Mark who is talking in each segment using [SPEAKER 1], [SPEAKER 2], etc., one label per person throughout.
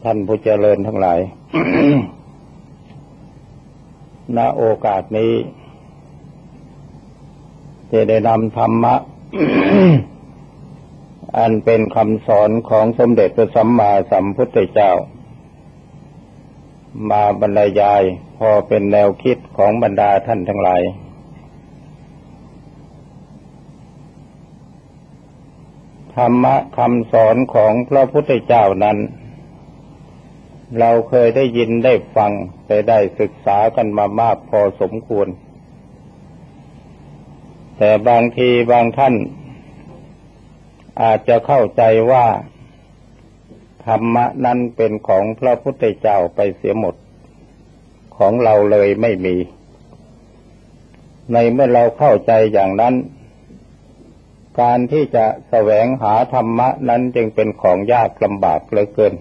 [SPEAKER 1] ท่านผู้เจริญทั้งหลาย ณ โอกาสนี้จะได้นำธรรมะ อันเป็นคำสอนของสมเด็จพระสัมมาสัมพุทธเจ้ามาบรรยายพอเป็นแนวคิดของบรรดาท่านทั้งหลายธรรมะคำสอนของพระพุทธเจ้านั้นเราเคยได้ยินได้ฟังได้ศึกษากันมามากพอสมควรแต่บางทีบางท่านอาจจะเข้าใจว่าธรรมะนั้นเป็นของพระพุทธเจ้าไปเสียหมดของเราเลยไม่มีในเมื่อเราเข้าใจอย่างนั้นการที่จะแสวงหาธรรมะนั้นจึงเป็นของยากลำบากเหลือเกิน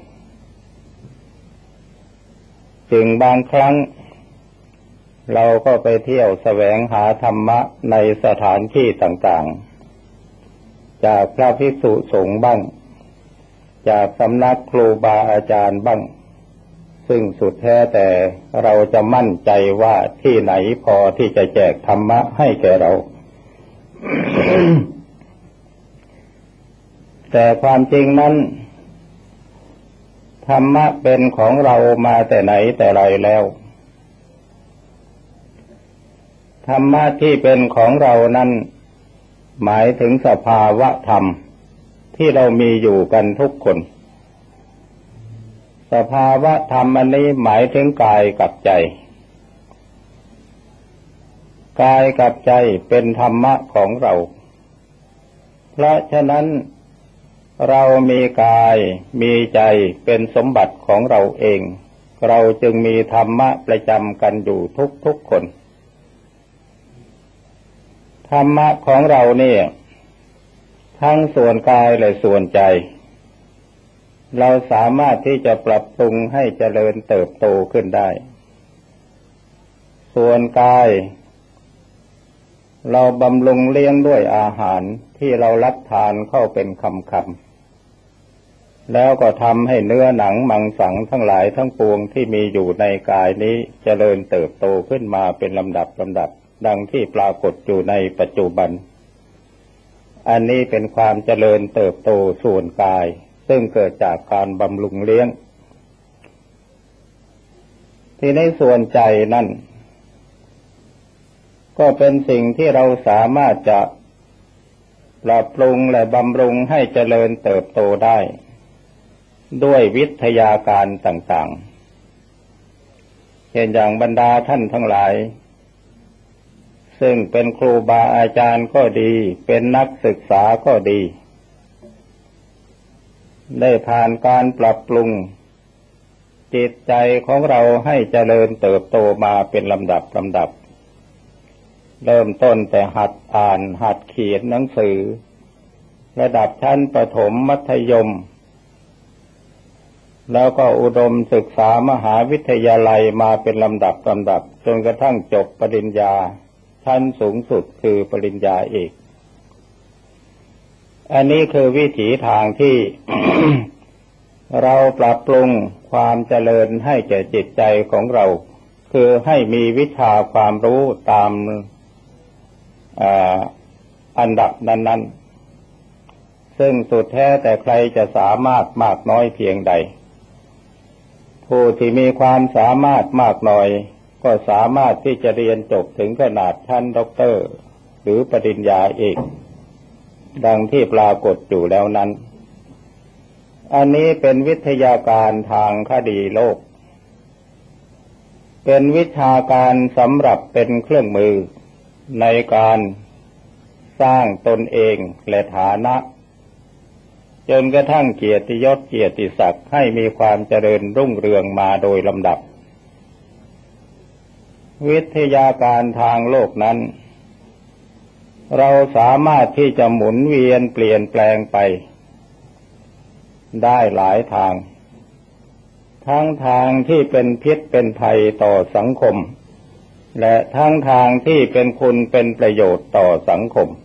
[SPEAKER 1] จึงบางครั้งเราก็ไปเที่ยวแสวงหาธรรมะในสถานที่ต่างๆจากพระภิกษุสงฆ์บ้างจากสำนักครูบาอาจารย์บ้างซึ่งสุดแท้แต่เราจะมั่นใจว่าที่ไหนพอที่จะแจกธรรมะให้แก่เรา แต่ความจริงนั้นธรรมะเป็นของเรามาแต่ไหนแต่ไรแล้วธรรมะที่เป็นของเรานั้นหมายถึงสภาวะธรรมที่เรามีอยู่กันทุกคนสภาวะธรรมอันนี้หมายถึงกายกับใจกายกับใจเป็นธรรมะของเราเพราะฉะนั้นเรามีกายมีใจเป็นสมบัติของเราเองเราจึงมีธรรมะประจำกันอยู่ทุกคนธรรมะของเราเนี่ยทั้งส่วนกายและส่วนใจเราสามารถที่จะปรับปรุงให้เจริญเติบโตขึ้นได้ส่วนกายเราบำรุงเลี้ยงด้วยอาหารที่เรารับทานเข้าเป็นคำแล้วก็ทำให้เนื้อหนังมังสังทั้งหลายทั้งปวงที่มีอยู่ในกายนี้เจริญเติบโตขึ้นมาเป็นลำดับดังที่ปรากฏอยู่ในปัจจุบันอันนี้เป็นความเจริญเติบโตส่วนกายซึ่งเกิดจากการบำรุงเลี้ยงที่ในส่วนใจนั่นก็เป็นสิ่งที่เราสามารถจะปรับปรุงและบำรุงให้เจริญเติบโตได้ด้วยวิทยาการต่างๆเช่นอย่างบรรดาท่านทั้งหลายซึ่งเป็นครูบาอาจารย์ก็ดีเป็นนักศึกษาก็ดีได้ผ่านการปรับปรุงจิตใจของเราให้เจริญเติบโตมาเป็นลำดับเริ่มต้นแต่หัดอ่านหัดเขียนหนังสือระดับชั้นประถมมัธยมแล้วก็อุดมศึกษามหาวิทยาลัยมาเป็นลำดับจนกระทั่งจบปริญญาชั้นสูงสุดคือปริญญาเอกอันนี้คือวิถีทางที่ เราปรับปรุงความเจริญให้แก่จิตใจของเราคือให้มีวิชาความรู้ตามอันดับนั้นๆซึ่งสุดแท้แต่ใครจะสามารถมากน้อยเพียงใดผู้ที่มีความสามารถมากน้อยก็สามารถที่จะเรียนจบถึงขนาดชั้นด็อกเตอร์หรือปริญญาเอกดังที่ปรากฏอยู่แล้วนั้นอันนี้เป็นวิทยาการทางคดีโลกเป็นวิชาการสำหรับเป็นเครื่องมือในการสร้างตนเองและฐานะจนกระทั่งเกียรติยศเกียรติศักดิ์ให้มีความเจริญรุ่งเรืองมาโดยลำดับวิทยาการทางโลกนั้นเราสามารถที่จะหมุนเวียนเปลี่ยนแปลงไปได้หลายทางทั้งทางที่เป็นพิษเป็นภัยต่อสังคมและทั้งทางที่เป็นคุณเป็นประโยชน์ต่อสังคม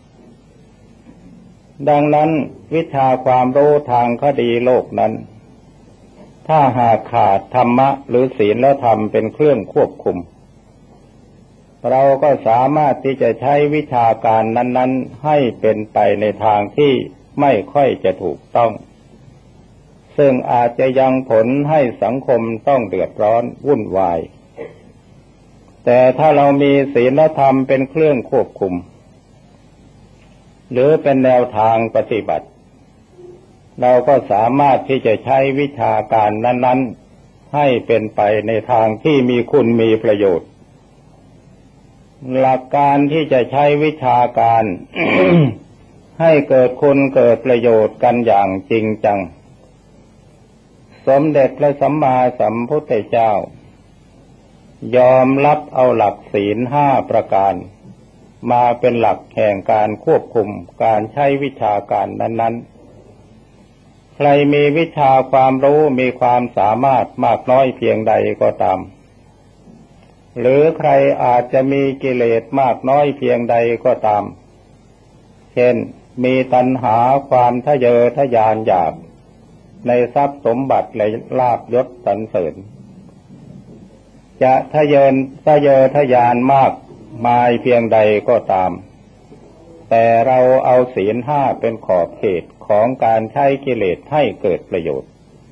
[SPEAKER 1] ดังนั้นวิชาความรู้ทางคดีโลกนั้นถ้าหากขาดธรรมะหรือศีลธรรมเป็นเครื่องควบคุมเราก็สามารถที่จะใช้วิชาการนั้นๆให้เป็นไปในทางที่ไม่ค่อยจะถูกต้องซึ่งอาจจะยังผลให้สังคมต้องเดือดร้อนวุ่นวายแต่ถ้าเรามีศีลธรรมเป็นเครื่องควบคุมหรือเป็นแนวทางปฏิบัติเราก็สามารถที่จะใช้วิชาการนั้นๆให้เป็นไปในทางที่มีคุณมีประโยชน์หลักการที่จะใช้วิชาการ ให้เกิดคุณเกิดประโยชน์กันอย่างจริงจังสมเด็จพระสัมมาสัมพุทธเจ้ายอมรับเอาหลักศีล5ประการมาเป็นหลักแห่งการควบคุมการใช้วิชาการนั้นๆใครมีวิชาความรู้มีความสามารถมากน้อยเพียงใดก็ตามหรือใครอาจจะมีกิเลสมากน้อยเพียงใดก็ตามเช่นมีตัณหาความทะเยอทะยานอยากในทรัพย์สมบัติและลาภยศสรรเสริญจะทะเยอทะยานมากมายเพียงใดก็ตามแต่เราเอาศีล5เป็นขอบเขตของการใช้กิเลสให้เกิดประโยชน์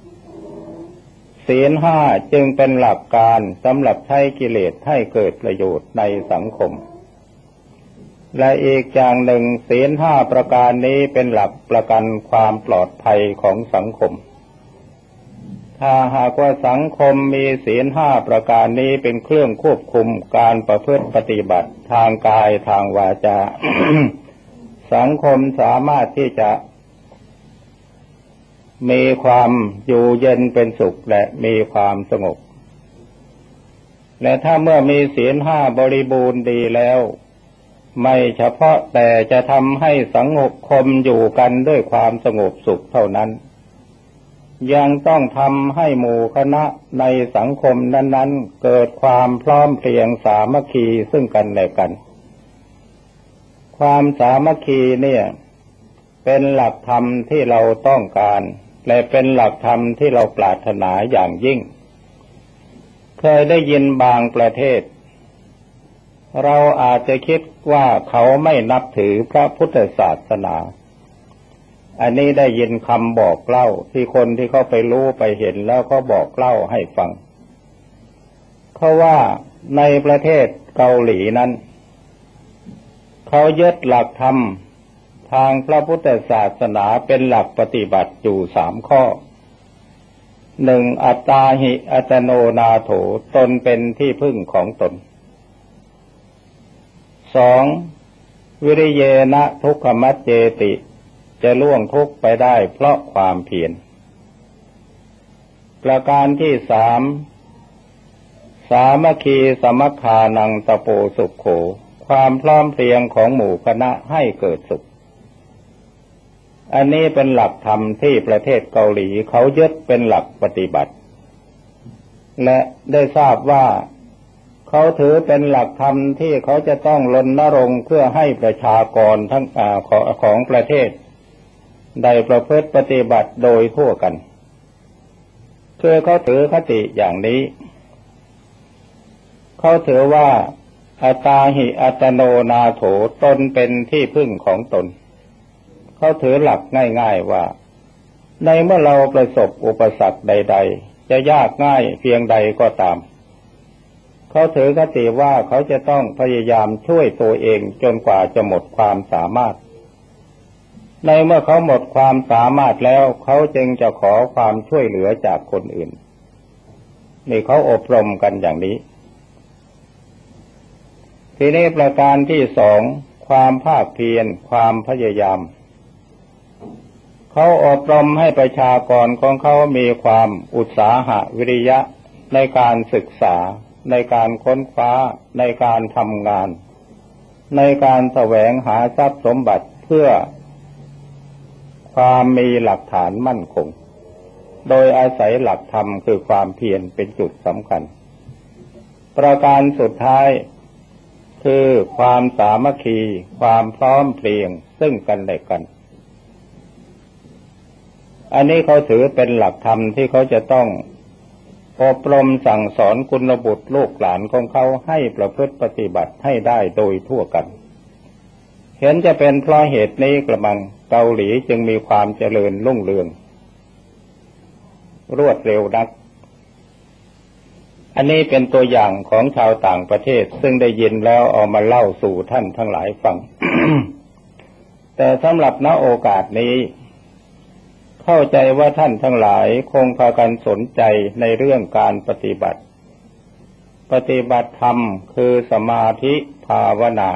[SPEAKER 1] ศีล5จึงเป็นหลักการสำหรับใช้กิเลสให้เกิดประโยชน์ในสังคมและอีกอย่างหนึ่งศีล5ประการนี้เป็นหลักประกันความปลอดภัยของสังคมถ้าหากว่าสังคมมีศีล5ประการนี้เป็นเครื่องควบคุมการประพฤติปฏิบัติทางกายทางวาจา สังคมสามารถที่จะมีความอยู่เย็นเป็นสุขและมีความสงบและถ้าเมื่อมีศีล5บริบูรณ์ดีแล้วไม่เฉพาะแต่จะทำให้สังคมอยู่กันด้วยความสงบสุขเท่านั้นยังต้องทำให้หมู่คณะในสังคมนั้นๆเกิดความพร้อมเพรียงสามัคคีซึ่งกันและกันความสามัคคีเนี่ยเป็นหลักธรรมที่เราต้องการและเป็นหลักธรรมที่เราปรารถนาอย่างยิ่งเคยได้ยินบางประเทศเราอาจจะคิดว่าเขาไม่นับถือพระพุทธศาสนาอันนี้ได้ยินคำบอกเล่าที่คนที่เขาไปรู้ไปเห็นแล้วเขาบอกเล่าให้ฟังเขาว่าในประเทศเกาหลีนั้นเขายึดหลักธรรมทางพระพุทธศาสนาเป็นหลักปฏิบัติอยู่3ข้อ 1. อัตตาหิอัตโนนาโถตนเป็นที่พึ่งของตน 2. วิริเยนะทุกขมัจเจติจะล่วงทุกข์ไปได้เพราะความเพียรประการที่ 3. สามัคคีสมัคคานังตโปสุขโขความพร้อมเพรียงของหมู่คณะให้เกิดสุขอันนี้เป็นหลักธรรมที่ประเทศเกาหลีเขายึดเป็นหลักปฏิบัติและได้ทราบว่าเขาถือเป็นหลักธรรมที่เขาจะต้องรณรงค์เพื่อให้ประชากรทั้งของประเทศได้ประพฤติปฏิบัติโดยทั่วกันคือเขาถือคติอย่างนี้เขาถือว่าอัตตาหิอัตโนนาโถตนเป็นที่พึ่งของตนเขาถือหลักง่ายๆว่าในเมื่อเราประสบอุปสรรคใดๆจะยากง่ายเพียงใดก็ตามเขาถือคติว่าเขาจะต้องพยายามช่วยตัวเองจนกว่าจะหมดความสามารถในเมื่อเขาหมดความสามารถแล้วเขาจึงจะขอความช่วยเหลือจากคนอื่นนี่เขาอบรมกันอย่างนี้ทีนี้ประการที่ 2ความภาคเพียรความพยายามเขาอบรมให้ประชากรของเขามีความอุตสาหะวิริยะในการศึกษาในการค้นคว้าในการทำงานในการแสวงหาทรัพย์สมบัติเพื่อความมีหลักฐานมั่นคงโดยอาศัยหลักธรรมคือความเพียรเป็นจุดสำคัญประการสุดท้ายคือความสามัคคีความพร้อมเพรียงซึ่งกันและกันอันนี้เขาถือเป็นหลักธรรมที่เขาจะต้องอบรมสั่งสอนกุลบุตรลูกหลานของเขาให้ประพฤติปฏิบัติให้ได้โดยทั่วกันเห็นจะเป็นเพราะเหตุนี้กระมังเกาหลีจึงมีความเจริญรุ่งเรืองรวดเร็วนักอันนี้เป็นตัวอย่างของชาวต่างประเทศซึ่งได้ยินแล้วเอามาเล่าสู่ท่านทั้งหลายฟัง แต่สำหรับณโอกาสนี้เข้าใจว่าท่านทั้งหลายคงพากันสนใจในเรื่องการปฏิบัติธรรมคือสมาธิภาวนา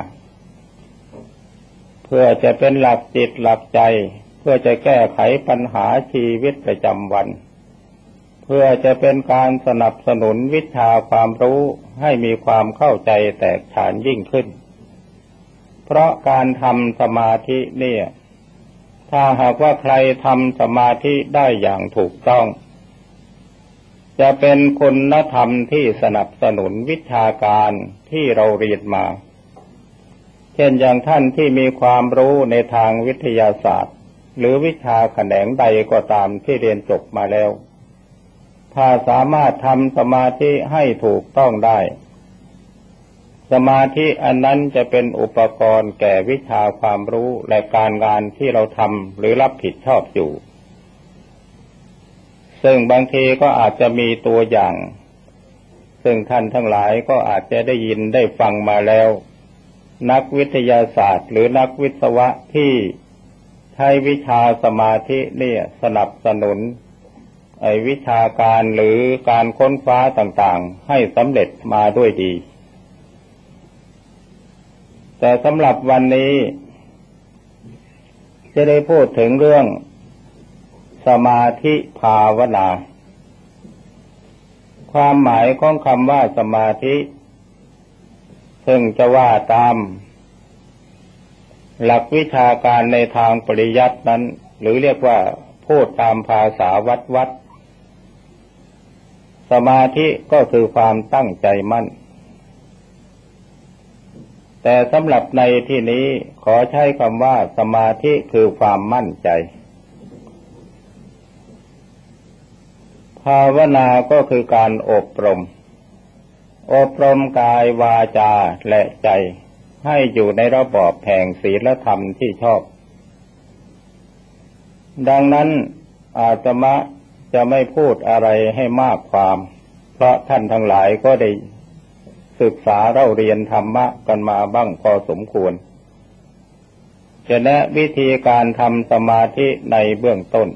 [SPEAKER 1] เพื่อจะเป็นหลักจิตหลักใจเพื่อจะแก้ไขปัญหาชีวิตประจำวันเพื่อจะเป็นการสนับสนุนวิชาความรู้ให้มีความเข้าใจแตกฉานยิ่งขึ้นเพราะการทำสมาธิเนี่ยถ้าหากว่าใครทำสมาธิได้อย่างถูกต้องจะเป็นคุณธรรมที่สนับสนุนวิชาการที่เราเรียนมาเช่นอย่างท่านที่มีความรู้ในทางวิทยาศาสตร์หรือวิชาแขนงใดก็ตามที่เรียนจบมาแล้วถ้าสามารถทำสมาธิให้ถูกต้องได้สมาธิอันนั้นจะเป็นอุปกรณ์แก่วิชาความรู้และการงานที่เราทำหรือรับผิดชอบอยู่ซึ่งบางทีก็อาจจะมีตัวอย่างซึ่งท่านทั้งหลายก็อาจจะได้ยินได้ฟังมาแล้วนักวิทยาศาสตร์หรือนักวิศวะที่ใช้วิชาสมาธิเนี่ยสนับสนุนวิชาการหรือการค้นคว้าต่างๆให้สำเร็จมาด้วยดีแต่สำหรับวันนี้จะได้พูดถึงเรื่องสมาธิภาวนาความหมายของคำว่าสมาธิซึ่งจะว่าตามหลักวิชาการในทางปริยัตินั้นหรือเรียกว่าพูดตามภาษาวัดสมาธิก็คือความตั้งใจมั่นแต่สำหรับในที่นี้ขอใช้คำว่าสมาธิคือความมั่นใจภาวนาก็คือการอบรมกายวาจาและใจให้อยู่ในระบอบแห่งศีลธรรมที่ชอบดังนั้นอาตมาจะไม่พูดอะไรให้มากความเพราะท่านทั้งหลายก็ได้ศึกษาเล่าเรียนธรรมะกันมาบ้างพอสมควรจะแนะวิธีการทำสมาธิในเบื้องต้น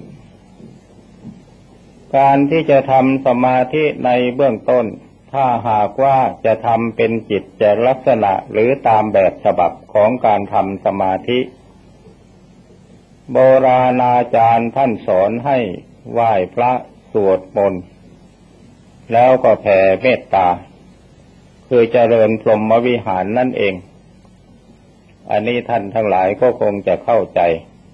[SPEAKER 1] การที่จะทำสมาธิในเบื้องต้นถ้าหากว่าจะทำเป็นกิจลักษณะหรือตามแบบฉบับของการทำสมาธิโบราณอาจารย์ท่านสอนให้ไหว้พระสวดมนต์แล้วก็แผ่เมตตาคือเจริญพรหมวิหารนั่นเองอันนี้ท่านทั้งหลายก็คงจะเข้าใจ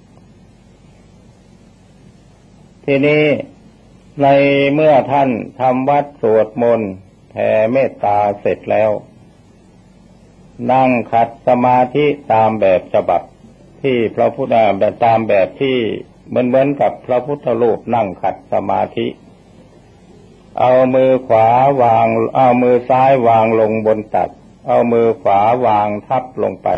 [SPEAKER 1] ทีนี้ในเมื่อท่านทำวัดสวดมนต์แผ่เมตตาเสร็จแล้วนั่งขัดสมาธิตามแบบฉบับที่พระพุทธตามแบบที่เหมือนกับพระพุทธรูปนั่งขัดสมาธิเอามือขวาวางเอามือซ้ายวางลงบนตักเอามือขวาวางทับลงไป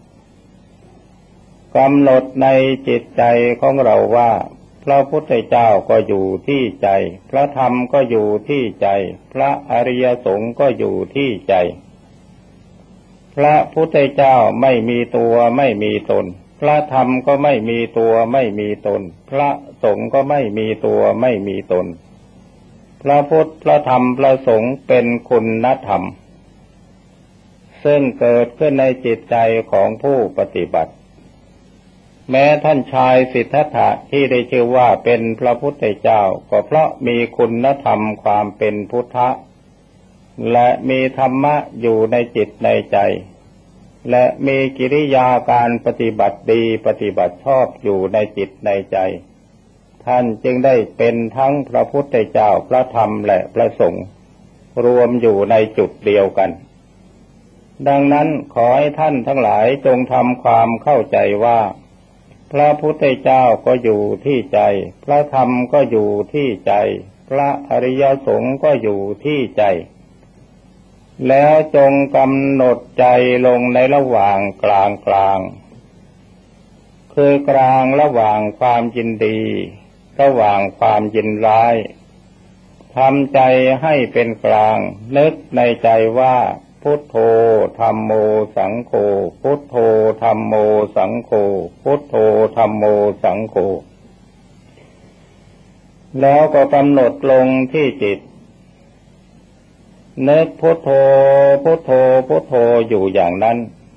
[SPEAKER 1] กำหนดในจิตใจของเราว่าพระพุทธเจ้าก็อยู่ที่ใจพระธรรมก็อยู่ที่ใจพระอริยสงฆ์ก็อยู่ที่ใจพระพุทธเจ้าไม่มีตัวไม่มีตนพระธรรมก็ไม่มีตัวไม่มีตนพระสงฆ์ก็ไม่มีตัวไม่มีตนพระพุทธพระธรรมพระสงฆ์เป็นคุณธรรมซึ่งเกิดขึ้นในจิตใจของผู้ปฏิบัติแม้ท่านชายสิทธัตถะที่ได้ชื่อว่าเป็นพระพุทธเจ้าก็เพราะมีคุณธรรมความเป็นพุทธะและมีธรรมะอยู่ในจิตในใจและมีกิริยาการปฏิบัติดีปฏิบัติชอบอยู่ในจิตในใจท่านจึงได้เป็นทั้งพระพุทธเจ้าพระธรรมและพระสงฆ์รวมอยู่ในจุดเดียวกันดังนั้นขอให้ท่านทั้งหลายจงทำความเข้าใจว่าพระพุทธเจ้าก็อยู่ที่ใจพระธรรมก็อยู่ที่ใจพระอริยสงฆ์ก็อยู่ที่ใจแล้วจงกำหนดใจลงในระหว่างกลางคือกลางระหว่างความยินดีระหว่างความยินร้ายทำใจให้เป็นกลางนึกในใจว่าพุทโธธัมโมสังโฆพุทโธธัมโมสังโฆพุทโธธัมโมสังโฆแล้วก็กำหนดลงที่จิตนึกพุทโธพุทโธพุทโธอยู่อย่างนั้น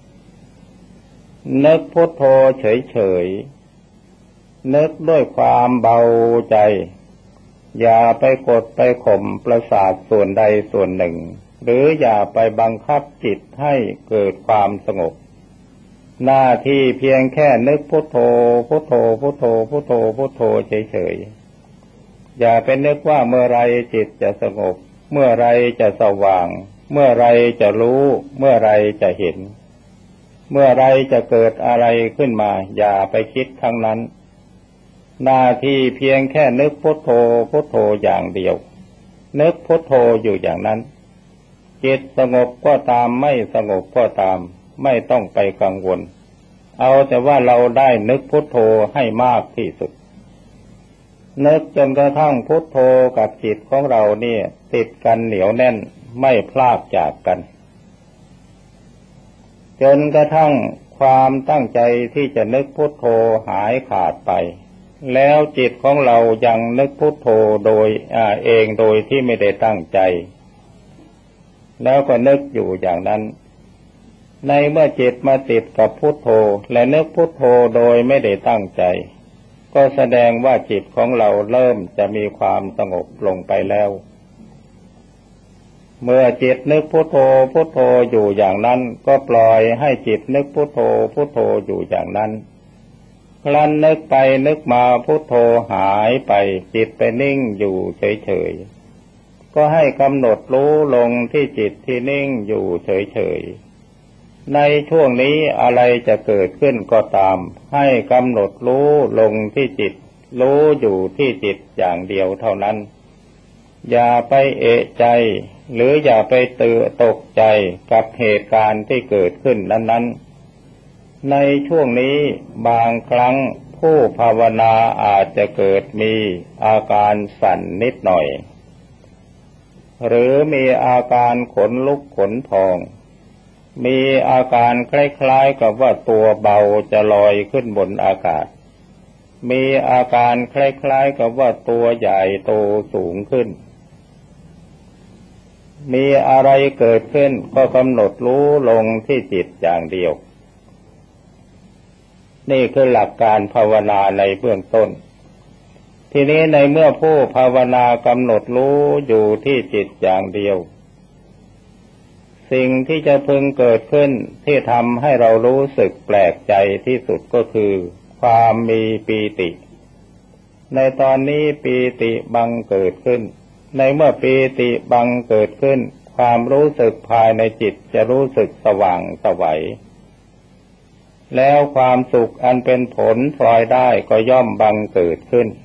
[SPEAKER 1] นึกพุทโธเฉยๆนึกด้วยความเบาใจอย่าไปกดไปข่มประสาทส่วนใดส่วนหนึ่งหรืออย่าไปบังคับจิตให้เกิดความสงบหน้าที่เพียงแค่นึกพุทโธพุทโธพุทโธพุทโธพุทโธเฉยๆอย่าไปนึกว่าเมื่อไรจิตจะสงบเมื่อไรจะสว่างเมื่อไรจะรู้เมื่อไรจะเห็นเมื่อไรจะเกิดอะไรขึ้นมาอย่าไปคิดทั้งนั้นหน้าที่เพียงแค่นึกพุทโธพุทโธอย่างเดียวนึกพุทโธอยู่อย่างนั้นจิตสงบก็ตามไม่สงบก็ตามไม่ต้องไปกังวลเอาแต่ว่าเราได้นึกพุทโธให้มากที่สุดนึกจนกระทั่งพุทโธกับจิตของเราเนี่ยติดกันเหนียวแน่นไม่พลากจากกันจนกระทั่งความตั้งใจที่จะนึกพุทโธหายขาดไปแล้วจิตของเรายังนึกพุทโธโดยเองโดยที่ไม่ได้ตั้งใจแล้วก็นึกอยู่อย่างนั้นในเมื่อจิตมาติดกับพุทโธและนึกพุทโธโดยไม่ได้ตั้งใจก็แสดงว่าจิตของเราเริ่มจะมีความสงบลงไปแล้วเมื่อจิตนึกพุทโธพุทโธอยู่อย่างนั้นก็ปล่อยให้จิตนึกพุทโธพุทโธอยู่อย่างนั้นครั้นนึกไปนึกมาพุทโธหายไปจิตไปนิ่งอยู่เฉยๆก็ให้กำหนดรู้ลงที่จิตที่นิ่งอยู่เฉยๆในช่วงนี้อะไรจะเกิดขึ้นก็ตามให้กำหนดรู้ลงที่จิตรู้อยู่ที่จิตอย่างเดียวเท่านั้นอย่าไปเอะใจหรืออย่าไปตกใจกับเหตุการณ์ที่เกิดขึ้นนั้นๆในช่วงนี้บางครั้งผู้ภาวนาอาจจะเกิดมีอาการสั่นนิดหน่อยหรือมีอาการขนลุกขนพองมีอาการคล้ายๆกับว่าตัวเบาจะลอยขึ้นบนอากาศมีอาการคล้ายๆกับว่าตัวใหญ่โตสูงขึ้นมีอะไรเกิดขึ้นก็กำหนดรู้ลงที่จิตอย่างเดียวนี่คือหลักการภาวนาในเบื้องต้นทีนี้ในเมื่อผู้ภาวนากำหนดรู้อยู่ที่จิตอย่างเดียวสิ่งที่จะพึงเกิดขึ้นที่ทำให้เรารู้สึกแปลกใจที่สุดก็คือความมีปีติในตอนนี้ปีติบังเกิดขึ้นในเมื่อปีติบังเกิดขึ้นความรู้สึกภายในจิตจะรู้สึกสว่างไสวแล้วความสุขอันเป็นผลพลอยได้ก็ย่อมบังเกิดขึ้น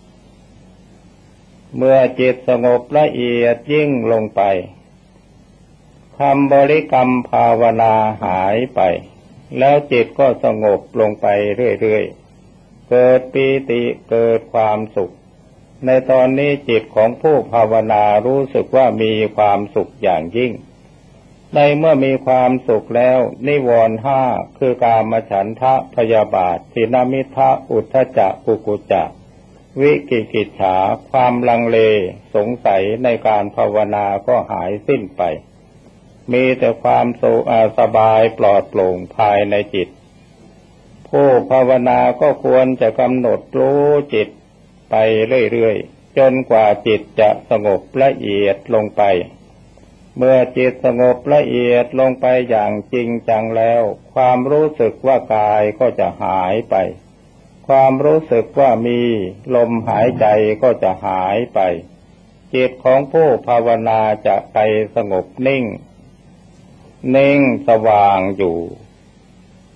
[SPEAKER 1] เมื่อจิตสงบละเอียดยิ่งลงไปคำบริกรรมภาวนาหายไปแล้วจิตก็สงบลงไปเรื่อยๆเกิดปีติเกิดความสุขในตอนนี้จิตของผู้ภาวนารู้สึกว่ามีความสุขอย่างยิ่งในเมื่อมีความสุขแล้วนิวรณ์ห้าคือกามฉันทะพยาบาททิฏฐิมิทธะอุทธัจจะกุกุจจะวิกิกิจฉาความลังเลสงสัยในการภาวนาก็หายสิ้นไปมีแต่ความสบายปลอดโปร่งภายในจิตผู้ภาวนาก็ควรจะกำหนดรู้จิตไปเรื่อยๆจนกว่าจิตจะสงบละเอียดลงไปเมื่อจิตสงบละเอียดลงไปอย่างจริงจังแล้วความรู้สึกว่ากายก็จะหายไปความรู้สึกว่ามีลมหายใจก็จะหายไปจิตของผู้ภาวนาจะไปสงบนิ่งสว่างอยู่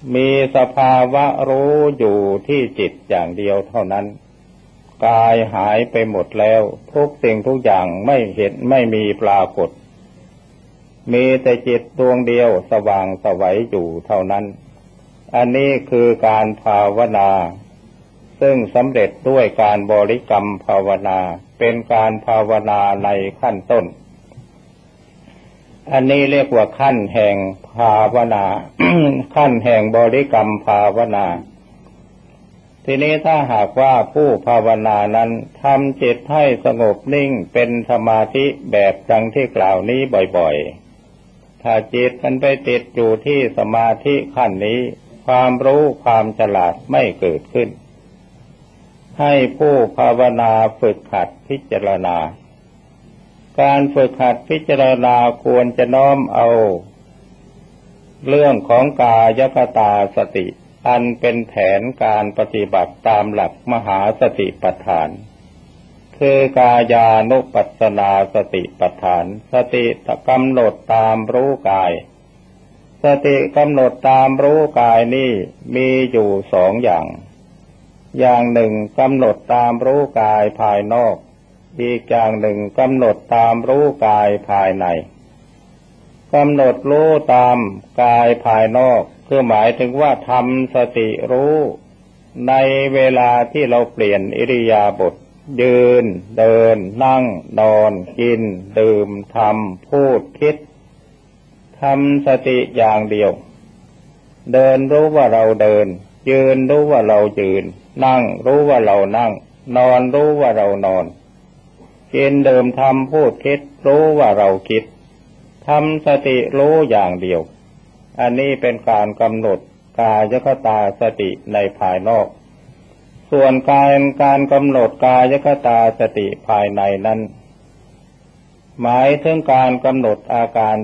[SPEAKER 1] มีสภาวะรู้อยู่ที่จิตอย่างเดียวเท่านั้นกายหายไปหมดแล้วทุกสิ่งทุกอย่างไม่เห็นไม่มีปรากฏมีแต่จิตดวงเดียวสว่างไสวอยู่เท่านั้นอันนี้คือการภาวนาซึ่งสำเร็จด้วยการบริกรรมภาวนาเป็นการภาวนาในขั้นต้นอันนี้เรียกว่าขั้นแห่งภาวนา ขั้นแห่งบริกรรมภาวนาทีนี้ถ้าหากว่าผู้ภาวนานั้นทำจิตให้สงบนิ่งเป็นสมาธิแบบดังที่กล่าวนี้บ่อยๆถ้าจิตมันไปติดอยู่ที่สมาธิขั้นนี้ความรู้ความฉลาดไม่เกิดขึ้นให้ผู้ภาวนาฝึกหัดพิจารณาการฝึกหัดพิจารณาควรจะน้อมเอาเรื่องของกายคตาสติอันเป็นแผนการปฏิบัติตามหลักมหาสติปัฏฐานคือกายานุปัสสนาสติปัฏฐานสติกำหนดตามรู้กายสติกำหนดตามรู้กายนี่มีอยู่สองอย่างหนึ่งกำหนดตามรู้กายภายนอกอีกอย่างหนึ่งกำหนดตามรู้กายภายในกำหนดรู้ตามกายภายนอกคือหมายถึงว่าทำสติรู้ในเวลาที่เราเปลี่ยนอิริยาบถยืนเดินนั่งนอนกินดื่มทำพูดคิดทำสติอย่างเดียวเดินรู้ว่าเราเดินยืนรู้ว่าเรายืนนั่งรู้ว่าเรานั่งนอนรู้ว่าเรานอนกินดื่มทำพูดคิดรู้ว่าเราคิดทำสติรู้อย่างเดียวอันนี้เป็นการกำหนดกายคตาสติในภายนอกส่วนการกำหนดกายคตาสติภายในนั้นหมายถึงการกำหนดอาการ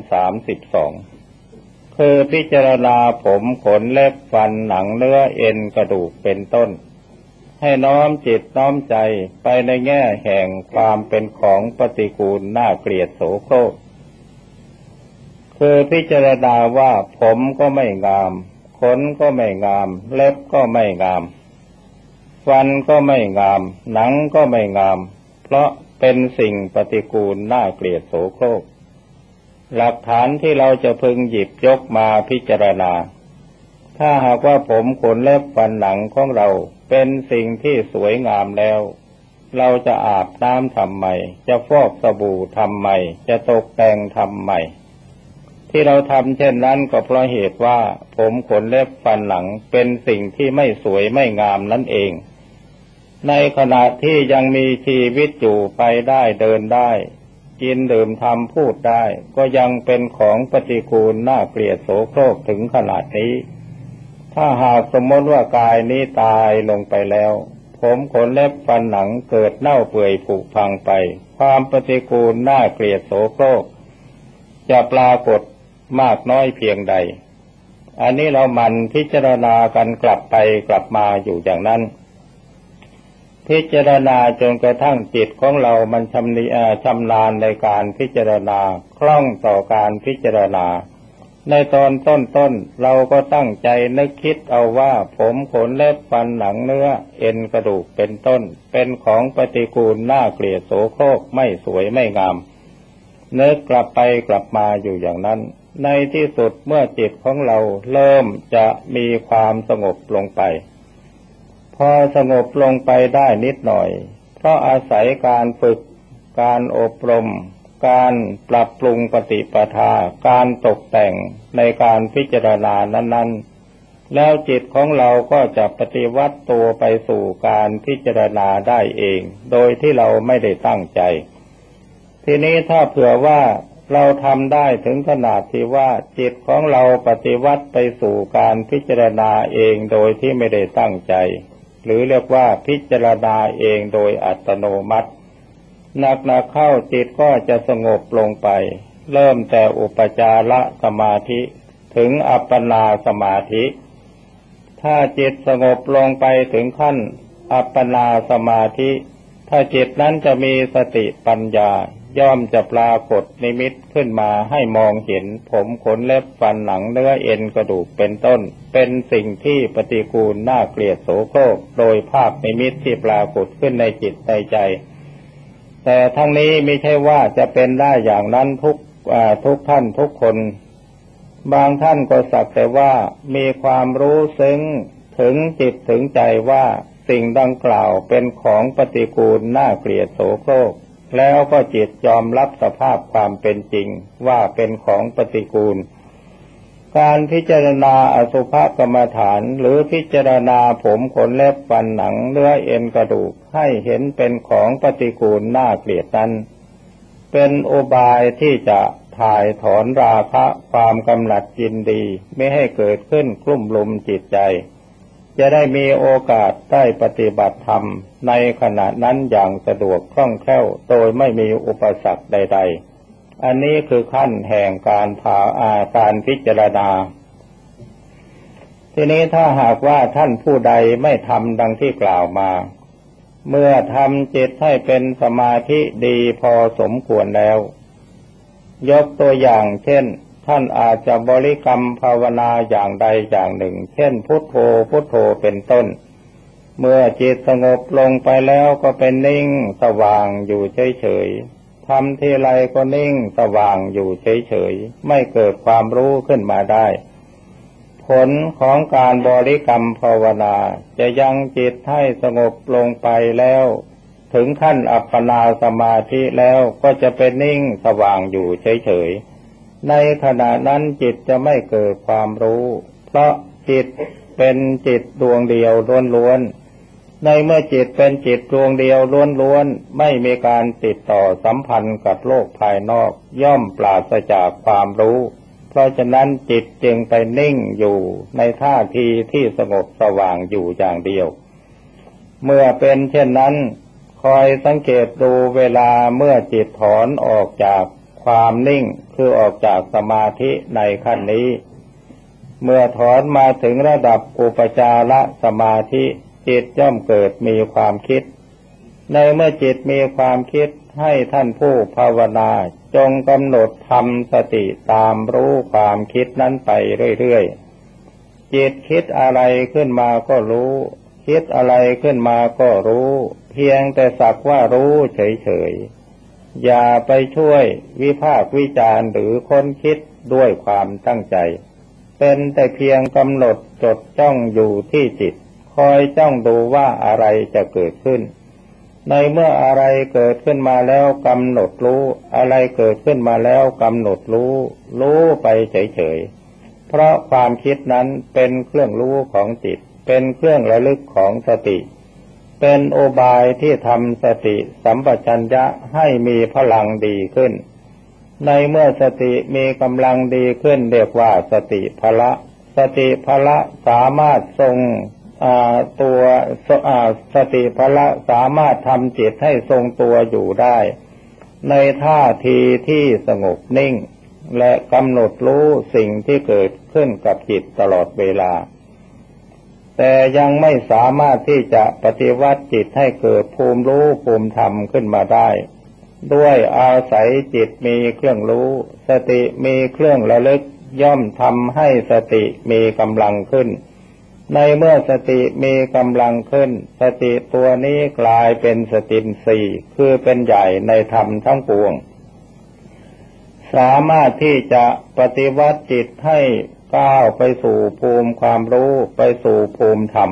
[SPEAKER 1] 32คือพิจารณาผมขนเล็บฟันหนังเนื้อเอ็นกระดูกเป็นต้นให้น้อมจิตน้อมใจไปในแง่แห่งความเป็นของปฏิกูลน่าเกลียดโสโครกคือพิจารณาว่าผมก็ไม่งามขนก็ไม่งามเล็บก็ไม่งามฟันก็ไม่งามหนังก็ไม่งามเพราะเป็นสิ่งปฏิกูลน่าเกลียดโสโครกหลักฐานที่เราจะพึงหยิบยกมาพิจารณาถ้าหากว่าผมขนเล็บฟันหนังของเราเป็นสิ่งที่สวยงามแล้วเราจะอาบน้ำทำไมจะฟอกสบู่ทำไมจะตกแต่งทำไมที่เราทำเช่นนั้นก็เพราะเหตุว่าผมขนเล็บฟันหนังเป็นสิ่งที่ไม่สวยไม่งามนั่นเองในขณะที่ยังมีชีวิตอยู่ไปได้เดินได้กินดื่มทำพูดได้ก็ยังเป็นของปฏิกูลน่าเกลียดโสโครกถึงขนาดนี้ถ้าหากสมมติว่ากายนี้ตายลงไปแล้วผมขนเล็บฟันหนังเกิดเน่าเปื่อยผุพังไปความปฏิกูลน่าเกลียดโสโครกจะปรากฏมากน้อยเพียงใดอันนี้เรามันพิจารณากันกลับไปกลับมาอยู่อย่างนั้นพิจารณาจนกระทั่งจิตของเรามันชำนาญในการพิจารณาคล่องต่อการพิจารณาในตอนต้นเราก็ตั้งใจนึกคิดเอาว่าผมขนเล็บฟันหนังเนื้อเอ็นกระดูกเป็นต้นเป็นของปฏิกูลน่าเกลียดโสโครกไม่สวยไม่งามนึกกลับไปกลับมาอยู่อย่างนั้นในที่สุดเมื่อจิตของเราเริ่มจะมีความสงบลงไปพอสงบลงไปได้นิดหน่อยเพราะอาศัยการฝึกการอบรมการปรับปรุงปฏิปทาการตกแต่งในการพิจารณานั้นๆแล้วจิตของเราก็จะปฏิวัติตัวไปสู่การพิจารณาได้เองโดยที่เราไม่ได้ตั้งใจทีนี้ถ้าเผื่อว่าเราทำได้ถึงขนาดที่ว่าจิตของเราปฏิวัติไปสู่การพิจารณาเองโดยที่ไม่ได้ตั้งใจหรือเรียกว่าพิจารณาเองโดยอัตโนมัติหนักๆเข้าจิตก็จะสงบลงไปเริ่มแต่อุปจารสมาธิถึงอัปปนาสมาธิถ้าจิตสงบลงไปถึงขั้นอัปปนาสมาธิถ้าจิตนั้นจะมีสติปัญญาย่อมจะปรากฏนิมิตขึ้นมาให้มองเห็นผมขนเล็บฟันหนังเนื้อเอ็นกระดูกเป็นต้นเป็นสิ่งที่ปฏิกูลน่าเกลียดโสโครกโดยภาพนิมิตที่ปรากฏขึ้นในจิตในใจแต่ทั้งนี้ไม่ใช่ว่าจะเป็นได้อย่างนั้นทุกท่านทุกคนบางท่านก็สักแต่ว่ามีความรู้ซึ้งถึงจิตถึงใจว่าสิ่งดังกล่าวเป็นของปฏิกูลน่าเกลียดโสโครกแล้วก็จิตยอมรับสภาพความเป็นจริงว่าเป็นของปฏิกูลการพิจารณาอสุภกรรมฐานหรือพิจารณาผมขนเล็บฟันหนังเนื้อเอ็นกระดูกให้เห็นเป็นของปฏิกูลน่าเกลียดนั้นเป็นอุบายที่จะถ่ายถอนราคะความกำหนัดยินดีไม่ให้เกิดขึ้นกลุ่มลุมจิตใจจะได้มีโอกาสได้ปฏิบัติธรรมในขณะนั้นอย่างสะดวกคล่องแคล่วโดยไม่มีอุปสรรคใดๆอันนี้คือขั้นแห่งการพิจารณาทีนี้ถ้าหากว่าท่านผู้ใดไม่ทำดังที่กล่าวมาเมื่อทำจิตให้เป็นสมาธิดีพอสมควรแล้วยกตัวอย่างเช่นท่านอาจจะบริกรรมภาวนาอย่างใดอย่างหนึ่งเช่นพุทโธพุทโธเป็นต้นเมื่อจิตสงบลงไปแล้วก็เป็นนิ่งสว่างอยู่เฉยๆทำทีไรก็นิ่งสว่างอยู่เฉยๆไม่เกิดความรู้ขึ้นมาได้ผลของการบริกรรมภาวนาจะยังจิตให้สงบลงไปแล้วถึงขั้นอัปปนาสมาธิแล้วก็จะเป็นนิ่งสว่างอยู่เฉยๆในขณะนั้นจิตจะไม่เกิดความรู้เพราะจิตเป็นจิตดวงเดียวล้วนๆในเมื่อจิตเป็นจิตดวงเดียวล้วนๆไม่มีการติดต่อสัมพันธ์กับโลกภายนอกย่อมปราศจากความรู้เพราะฉะนั้นจิตจึงไปนิ่งอยู่ในท่าทีที่สงบสว่างอยู่อย่างเดียวเมื่อเป็นเช่นนั้นคอยสังเกตดูเวลาเมื่อจิตถอนออกจากความนิ่งคือออกจากสมาธิในขั้นนี้เมื่อถอนมาถึงระดับอุปจารสมาธิจิตย่อมเกิดมีความคิดในเมื่อจิตมีความคิดให้ท่านผู้ภาวนาจงกำหนดทำสติตามรู้ความคิดนั้นไปเรื่อยๆจิตคิดอะไรขึ้นมาก็รู้คิดอะไรขึ้นมาก็รู้เพียงแต่สักว่ารู้เฉยๆอย่าไปช่วยวิพากษ์วิจารณ์หรือค้นคิดด้วยความตั้งใจเป็นแต่เพียงกำหนดจดจ้องอยู่ที่จิตคอยจ้องดูว่าอะไรจะเกิดขึ้นในเมื่ออะไรเกิดขึ้นมาแล้วกำหนดรู้อะไรเกิดขึ้นมาแล้วกำหนดรู้ไปเฉยๆเพราะความคิดนั้นเป็นเครื่องรู้ของจิตเป็นเครื่องระลึกของสติเป็นอุบายที่ทำสติสัมปชัญญะให้มีพลังดีขึ้นในเมื่อสติมีกำลังดีขึ้นเรียกว่าสติพละสติพละสามารถทรงสติพละสามารถทำจิตให้ทรงตัวอยู่ได้ในท่าทีที่สงบนิ่งและกำหนดรู้สิ่งที่เกิดขึ้นกับจิตตลอดเวลาแต่ยังไม่สามารถที่จะปฏิวัติจิตให้เกิดภูมิรู้ภูมิธรรมขึ้นมาได้ด้วยอาศัยจิตมีเครื่องรู้สติมีเครื่องระลึกย่อมทำให้สติมีกำลังขึ้นในเมื่อสติมีกำลังขึ้นสติตัวนี้กลายเป็นสติปัฏฐานคือเป็นใหญ่ในธรรมทั้งปวงสามารถที่จะปฏิวัติจิตให้ก้าวไปสู่ภูมิความรู้ไปสู่ภูมิธรรม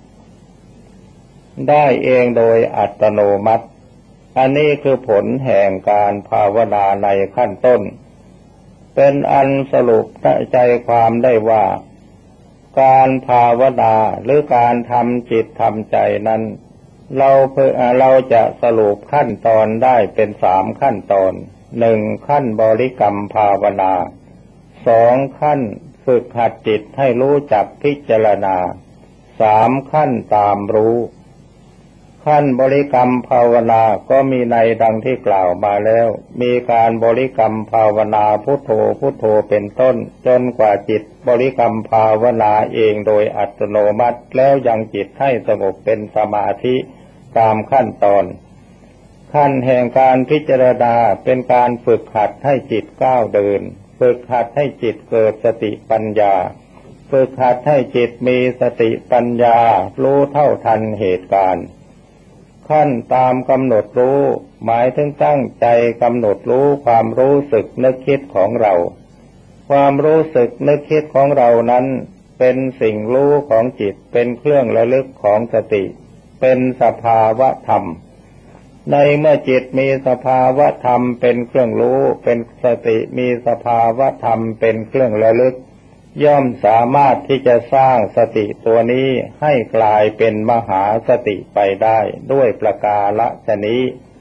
[SPEAKER 1] ได้เองโดยอัตโนมัติอันนี้คือผลแห่งการภาวนาในขั้นต้นเป็นอันสรุปใจความได้ว่าการภาวนาหรือการทำจิตทำใจนั้นเราจะสรุปขั้นตอนได้เป็น3ขั้นตอน1ขั้นบริกรรมภาวนา2ขั้นฝึกหัดจิตให้รู้จักพิจารณา3ขั้นตามรู้ขั้นบริกรรมภาวนาก็มีในดังที่กล่าวมาแล้วมีการบริกรรมภาวนาพุทโธพุทโธเป็นต้นจนกว่าจิตบริกรรมภาวนาเองโดยอัตโนมัติแล้วยังจิตให้สงบเป็นสมาธิตามขั้นตอนขขั้นแห่งการพิจารณาเป็นการฝึกหัดให้จิตก้าวเดินฝึกหัดให้จิตเกิดสติปัญญาฝึกหัดให้จิตมีสติปัญญารู้เท่าทันเหตุการณ์ขั้นตามกำหนดรู้หมายถึงตั้งใจกำหนดรู้ความรู้สึกนึกคิดของเราความรู้สึกนึกคิดของเรานั้นเป็นสิ่งรู้ของจิตเป็นเครื่องระลึกของสติเป็นสภาวะธรรมในเมื่อจิตมีสภาวะธรรมเป็นเครื่องรู้เป็นสติมีสภาวะธรรมเป็นเครื่องระลึกย่อมสามารถที่จะสร้างสติตัวนี้ให้กลายเป็นมหาสติไปได้ด้วยประกาศนี้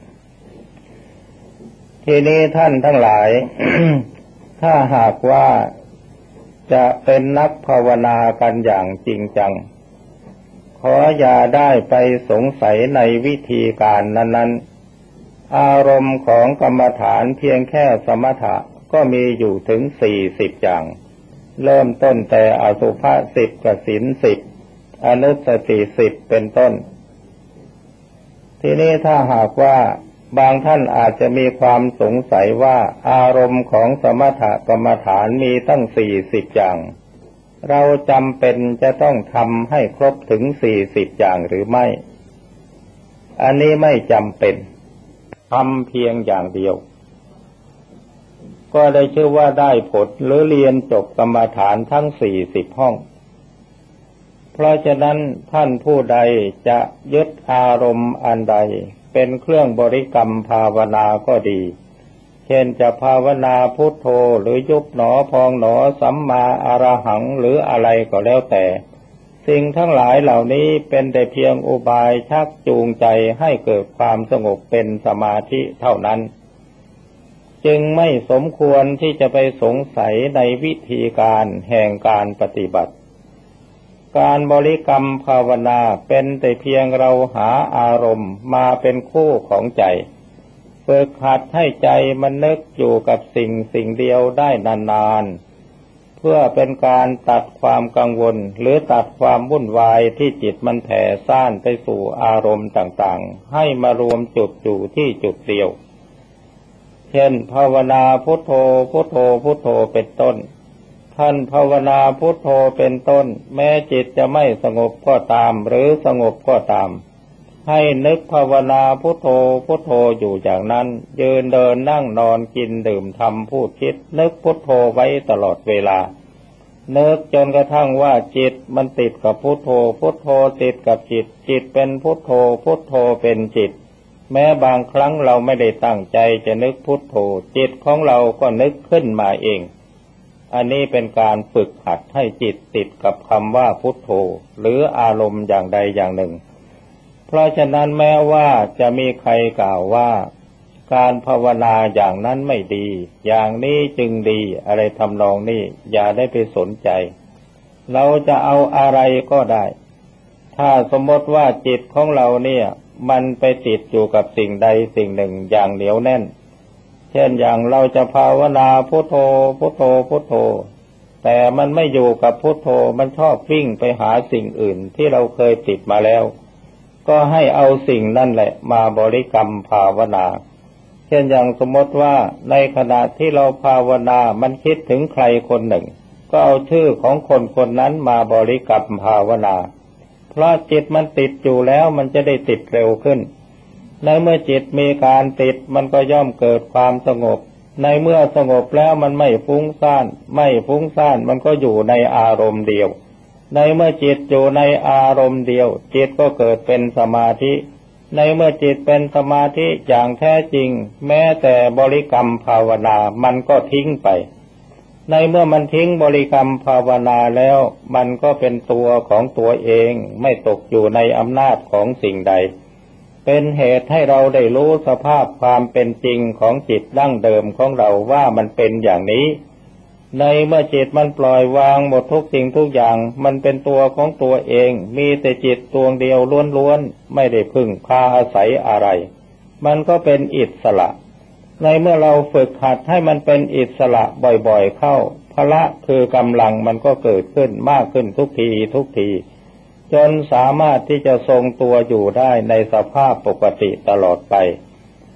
[SPEAKER 1] ทีนี้ท่านทั้งหลาย ถ้าหากว่าจะเป็นนักภาวนากันอย่างจริงจังขออย่าได้ไปสงสัยในวิธีการนั้นๆอารมณ์ของกรรมฐานเพียงแค่สมถะก็มีอยู่ถึง40อย่างเริ่มต้นแต่อสุภะ10กสิณ10อนุสติ10เป็นต้นทีนี้ถ้าหากว่าบางท่านอาจจะมีความสงสัยว่าอารมณ์ของสมถกรรมฐานมีตั้ง40อย่างเราจำเป็นจะต้องทำให้ครบถึง40อย่างหรือไม่อันนี้ไม่จำเป็นทำเพียงอย่างเดียวก็ได้ชื่อว่าได้ผลหรือเรียนจบกรรมฐานทั้ง40ห้องเพราะฉะนั้นท่านผู้ใดจะยึดอารมณ์อันใดเป็นเครื่องบริกรรมภาวนาก็ดีเช่นจะภาวนาพุทโธหรือยุบหนอพองหนอสัมมาอรหังหรืออะไรก็แล้วแต่สิ่งทั้งหลายเหล่านี้เป็นแต่เพียงอุบายชักจูงใจให้เกิดความสงบเป็นสมาธิเท่านั้นจึงไม่สมควรที่จะไปสงสัยในวิธีการแห่งการปฏิบัติการบริกรรมภาวนาเป็นแต่เพียงเราหาอารมณ์มาเป็นคู่ของใจฝึกหัดให้ใจมันนึกอยู่กับสิ่งเดียวได้นานๆเพื่อเป็นการตัดความกังวลหรือตัดความวุ่นวายที่จิตมันแผ่ซ่านไปสู่อารมณ์ต่างๆให้มารวมจุดอยู่ที่จุดเดียวเช่นภาวนาพุทโธพุทโธพุทโธเป็นต้นท่านภาวนาพุทโธเป็นต้นแม้จิตจะไม่สงบก็ตามหรือสงบก็ตามให้นึกภาวนาพุทโธพุทโธอยู่อย่างนั้นยืนเดินนั่งนอนกินดื่มทำพูดคิดนึกพุทโธไว้ตลอดเวลานึกจนกระทั่งว่าจิตมันติดกับพุทโธพุทโธติดกับจิตจิตเป็นพุทโธพุทโธเป็นจิตแม้บางครั้งเราไม่ได้ตั้งใจจะนึกพุทโธจิตของเราก็นึกขึ้นมาเองอันนี้เป็นการฝึกหัดให้จิตติดกับคำว่าพุทโธหรืออารมณ์อย่างใดอย่างหนึ่งเพราะฉะนั้นแม้ว่าจะมีใครกล่าวว่าการภาวนาอย่างนั้นไม่ดีอย่างนี้จึงดีอะไรทำนองนี้อย่าได้ไปสนใจเราจะเอาอะไรก็ได้ถ้าสมมติว่าจิตของเราเนี่ยมันไปติดอยู่กับสิ่งใดสิ่งหนึ่งอย่างเหนียวแน่นเช่นอย่างเราจะภาวนาพุทโธพุทโธพุทโธแต่มันไม่อยู่กับพุทโธมันชอบวิ่งไปหาสิ่งอื่นที่เราเคยติดมาแล้วก็ให้เอาสิ่งนั่นแหละมาบริกรรมภาวนาเช่นอย่างสมมติว่าในขณะที่เราภาวนามันคิดถึงใครคนหนึ่งก็เอาชื่อของคนคนนั้นมาบริกรรมภาวนาเพราะจิตมันติดอยู่แล้วมันจะได้ติดเร็วขึ้นในเมื่อจิตมีการติดมันก็ย่อมเกิดความสงบในเมื่อสงบแล้วมันไม่ฟุ้งซ่านมันก็อยู่ในอารมณ์เดียวในเมื่อจิตอยู่ในอารมณ์เดียวจิตก็เกิดเป็นสมาธิในเมื่อจิตเป็นสมาธิอย่างแท้จริงแม้แต่บริกรรมภาวนามันก็ทิ้งไปในเมื่อมันทิ้งบริกรรมภาวนาแล้วมันก็เป็นตัวของตัวเองไม่ตกอยู่ในอำนาจของสิ่งใดเป็นเหตุให้เราได้รู้สภาพความเป็นจริงของจิตดั้งเดิมของเราว่ามันเป็นอย่างนี้ในเมื่อจิตมันปล่อยวางหมดทุกสิ่งทุกอย่างมันเป็นตัวของตัวเองมีแต่จิตดวงเดียวล้วนๆไม่ได้พึ่งพาอาศัยอะไรมันก็เป็นอิสระในเมื่อเราฝึกหัดให้มันเป็นอิสระบ่อยๆเข้าพละคือกำลังมันก็เกิดขึ้นมากขึ้นทุกทีจนสามารถที่จะทรงตัวอยู่ได้ในสภาพปกติตลอดไป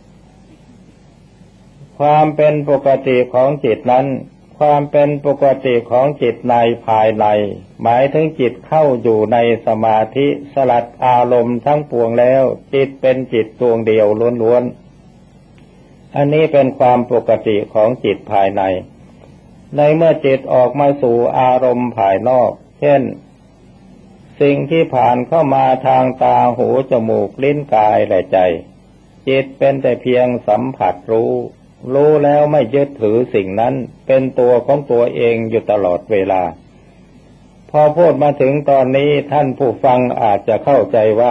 [SPEAKER 1] ความเป็นปกติของจิตนั้นความเป็นปกติของจิตในภายในหมายถึงจิตเข้าอยู่ในสมาธิสลัดอารมณ์ทั้งปวงแล้วจิตเป็นจิตดวงเดียวล้วนๆอันนี้เป็นความปกติของจิตภายในในเมื่อจิตออกมาสู่อารมณ์ภายนอกเช่นสิ่งที่ผ่านเข้ามาทางตาหูจมูกลิ้นกายและใจจิตเป็นแต่เพียงสัมผัสรู้แล้วไม่ยึดถือสิ่งนั้นเป็นตัวของตัวเองอยู่ตลอดเวลาพอพูดมาถึงตอนนี้ท่านผู้ฟังอาจจะเข้าใจว่า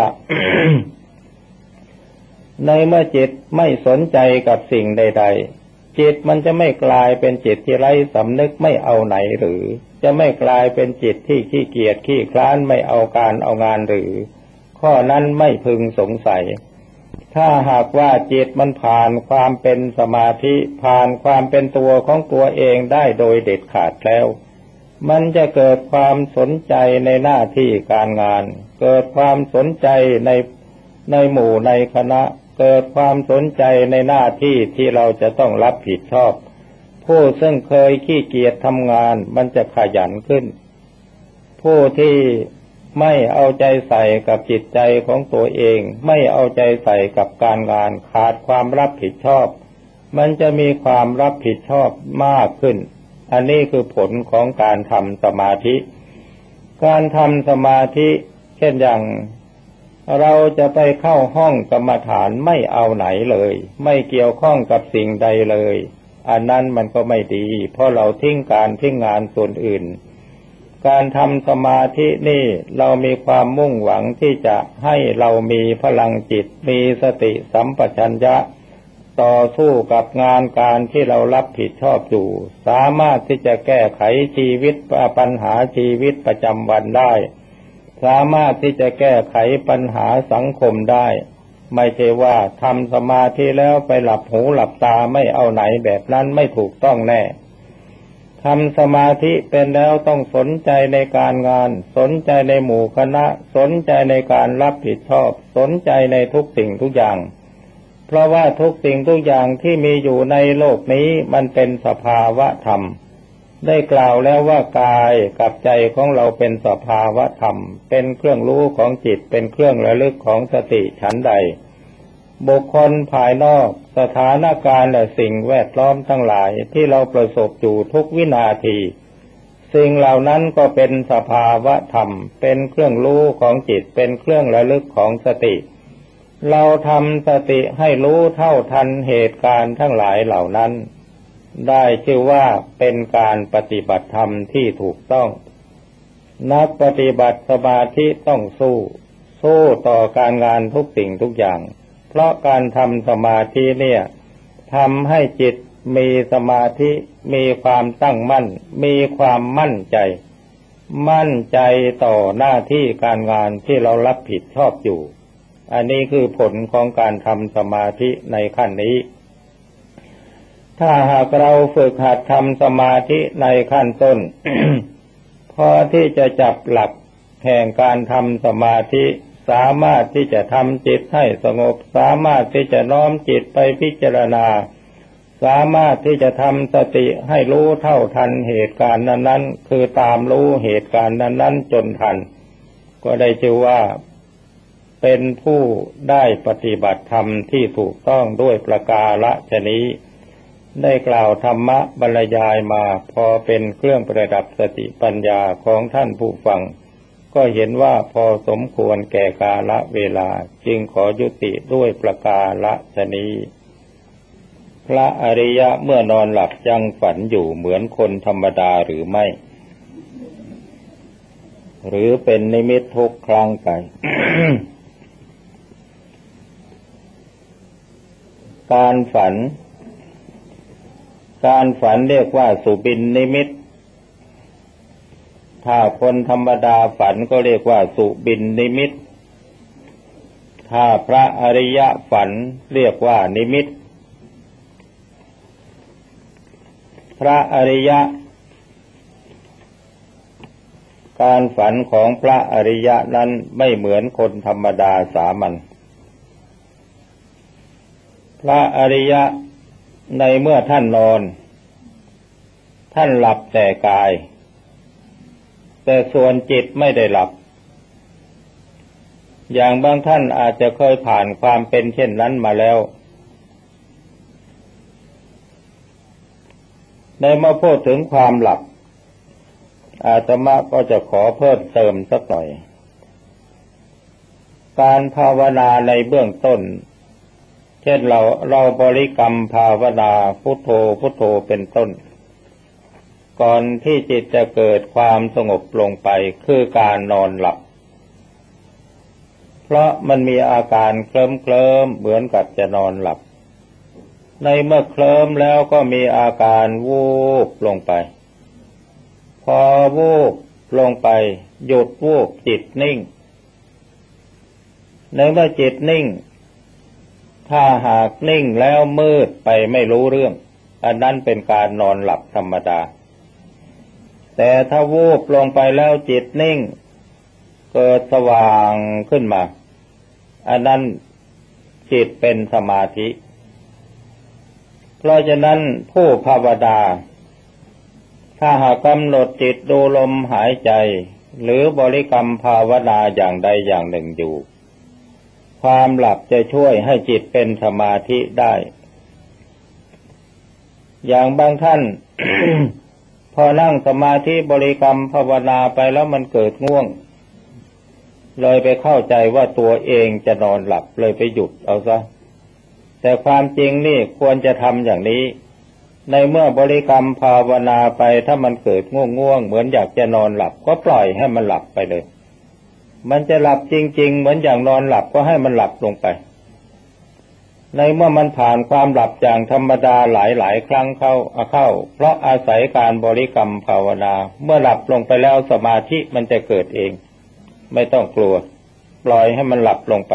[SPEAKER 1] ในเมื่อจิตไม่สนใจกับสิ่งใดๆจิตมันจะไม่กลายเป็นจิตที่ไร้สำนึกไม่เอาไหนหรือจะไม่กลายเป็นจิตที่ขี้เกียจขี้คร้านไม่เอาการเอางานหรือข้อนั้นไม่พึงสงสัยถ้าหากว่าจิตมันผ่านความเป็นสมาธิผ่านความเป็นตัวของตัวเองได้โดยเด็ดขาดแล้วมันจะเกิดความสนใจในหน้าที่การงานเกิดความสนใจในหมู่ในคณะเกิดความสนใจในหน้าที่ที่เราจะต้องรับผิดชอบผู้ซึ่งเคยขี้เกียจทำงานมันจะขยันขึ้นผู้ที่ไม่เอาใจใส่กับจิตใจของตัวเองไม่เอาใจใส่กับการงานขาดความรับผิดชอบมันจะมีความรับผิดชอบมากขึ้นอันนี้คือผลของการทำสมาธิการทำสมาธิเช่นอย่างเราจะไปเข้าห้องกรรมฐานไม่เอาไหนเลยไม่เกี่ยวข้องกับสิ่งใดเลยอันนั้นมันก็ไม่ดีเพราะเราทิ้งการทิ้งงานส่วนอื่นการทำสมาธินี่เรามีความมุ่งหวังที่จะให้เรามีพลังจิตมีสติสัมปชัญญะต่อสู้กับงานการที่เรารับผิดชอบอยู่สามารถที่จะแก้ไขชีวิตปัญหาชีวิตประจำวันได้สามารถที่จะแก้ไขปัญหาสังคมได้ไม่ใช่ว่าทำสมาธิแล้วไปหลับหูหลับตาไม่เอาไหนแบบนั้นไม่ถูกต้องแน่ทำสมาธิเป็นแล้วต้องสนใจในการงานสนใจในหมู่คณะสนใจในการรับผิดชอบสนใจในทุกสิ่งทุกอย่างเพราะว่าทุกสิ่งทุกอย่างที่มีอยู่ในโลกนี้มันเป็นสภาวะธรรมได้กล่าวแล้วว่ากายกับใจของเราเป็นสภาวะธรรมเป็นเครื่องรู้ของจิตเป็นเครื่องระลึกของสติฉันใดบุคคลภายนอกสถานการณ์และสิ่งแวดล้อมทั้งหลายที่เราประสบอยู่ทุกวินาทีสิ่งเหล่านั้นก็เป็นสภาวะธรรมเป็นเครื่องรู้ของจิตเป็นเครื่องระลึกของสติเราทำสติให้รู้เท่าทันเหตุการณ์ทั้งหลายเหล่านั้นได้ชื่อว่าเป็นการปฏิบัติธรรมที่ถูกต้องนักปฏิบัติสมาธิต้องสู้ต่อการงานทุกสิ่งทุกอย่างเพราะการทำสมาธิเนี่ยทำให้จิตมีสมาธิมีความตั้งมั่นมีความมั่นใจต่อหน้าที่การงานที่เรารับผิดชอบอยู่อันนี้คือผลของการทำสมาธิในขั้นนี้ถ้าหากเราฝึกหัดทำสมาธิในขั้นต้น พอที่จะจับหลักแห่งการทำสมาธิสามารถที่จะทำจิตให้สงบสามารถที่จะน้อมจิตไปพิจารณาสามารถที่จะทำสติให้รู้เท่าทันเหตุการณ์นั้นๆคือตามรู้เหตุการณ์นั้นๆจนทันก็ได้ชื่อว่าเป็นผู้ได้ปฏิบัติธรรมที่ถูกต้องด้วยประการฉะนี้ได้กล่าวธรรมะบรรยายมาพอเป็นเครื่องประดับสติปัญญาของท่านผู้ฟังก็เห็นว่าพอสมควรแก่กาลเวลาจึงขอยุติด้วยประการฉะนี้พระอริยะเมื่อนอนหลับยังฝันอยู่เหมือนคนธรรมดาหรือไม่หรือเป็นนิมิตทุกครั้งไป การฝันเรียกว่าสุบินนิมิตถ้าคนธรรมดาฝันก็เรียกว่าสุบินนิมิตถ้าพระอริยะฝันเรียกว่านิมิตพระอริยะการฝันของพระอริยะนั้นไม่เหมือนคนธรรมดาสามัญพระอริยะในเมื่อท่านนอนท่านหลับแต่กายแต่ส่วนจิตไม่ได้หลับอย่างบางท่านอาจจะเคยผ่านความเป็นเช่นนั้นมาแล้วในเมื่อพูดถึงความหลับอาตมาก็จะขอเพิ่มเติมสักหน่อยการภาวนาในเบื้องต้นเช่นเราบริกรรมภาวนาพุทโธพุทโธเป็นต้นก่อนที่จิตจะเกิดความสงบลงไปคือการนอนหลับเพราะมันมีอาการเคลิ้มเหมือนกับจะนอนหลับในเมื่อเคลิ้มแล้วก็มีอาการวูบลงไปพอวูบลงไปหยุดวูบจิตนิ่งในเมื่อจิตนิ่งถ้าหากนิ่งแล้วมืดไปไม่รู้เรื่องอันนั้นเป็นการนอนหลับธรรมดาแต่ถ้าวูบลงไปแล้วจิตนิ่งเกิดสว่างขึ้นมาอันนั้นจิตเป็นสมาธิเพราะฉะนั้นผู้ภาวนาถ้าหากกำหนดจิตดูลมหายใจหรือบริกรรมภาวนาอย่างใดอย่างหนึ่งอยู่ความหลับจะช่วยให้จิตเป็นสมาธิได้อย่างบางท่าน พอนั่งสมาธิบริกรรมภาวนาไปแล้วมันเกิดง่วงเลยไปเข้าใจว่าตัวเองจะนอนหลับเลยไปหยุดเอาซะแต่ความจริงนี่ควรจะทำอย่างนี้ในเมื่อบริกรรมภาวนาไปถ้ามันเกิดง่วงเหมือนอยากจะนอนหลับก็ปล่อยให้มันหลับไปเลยมันจะหลับจริงๆเหมือนอย่างนอนหลับก็ให้มันหลับลงไปในเมื่อมันผ่านความหลับอย่างธรรมดาหลายๆครั้งเข้าเพราะอาศัยการบริกรรมภาวนาเมื่อหลับลงไปแล้วสมาธิมันจะเกิดเองไม่ต้องกลัวปล่อยให้มันหลับลงไป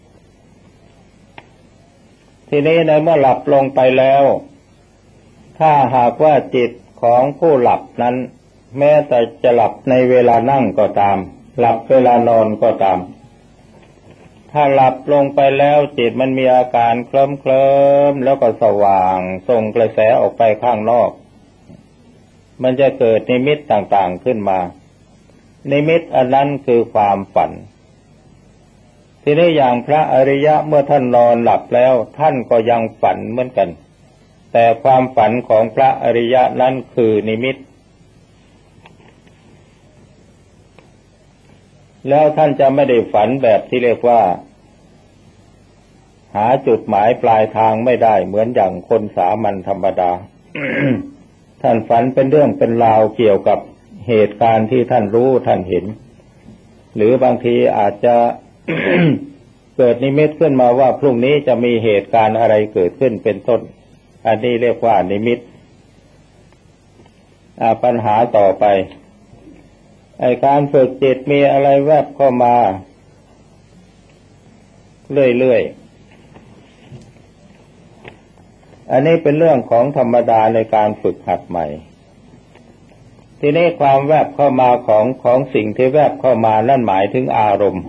[SPEAKER 1] ทีนี้ในเมื่อหลับลงไปแล้วถ้าหากว่าจิตของผู้หลับนั้นแม้แต่จะหลับในเวลานั่งก็ตามหลับเวลานอนก็ตามถ้าหลับลงไปแล้วจิตมันมีอาการเคลิ้มแล้วก็สว่างส่งกระแสออกไปข้างนอกมันจะเกิดนิมิตต่างๆขึ้นมานิมิตอันนั้นคือความฝันทีนี้อย่างพระอริยะเมื่อท่านนอนหลับแล้วท่านก็ยังฝันเหมือนกันแต่ความฝันของพระอริยะนั้นคือนิมิตแล้วท่านจะไม่ได้ฝันแบบที่เรียกว่าหาจุดหมายปลายทางไม่ได้เหมือนอย่างคนสามัญธรรมดา ท่านฝันเป็นเรื่องเป็นราวเกี่ยวกับเหตุการณ์ที่ท่านรู้ท่านเห็นหรือบางทีอาจจะ เกิดนิมิตขึ้นมาว่าพรุ่งนี้จะมีเหตุการณ์อะไรเกิดขึ้นเป็นต้นอันนี้เรียกว่านิมิตปัญหาต่อไปการฝึกจิตมีอะไรแวบเข้ามาเรื่อยๆอันนี้เป็นเรื่องของธรรมดาในการฝึกหัดใหม่ทีนี้ความแวบเข้ามาของสิ่งที่แวบเข้ามานั่นหมายถึงอารมณ์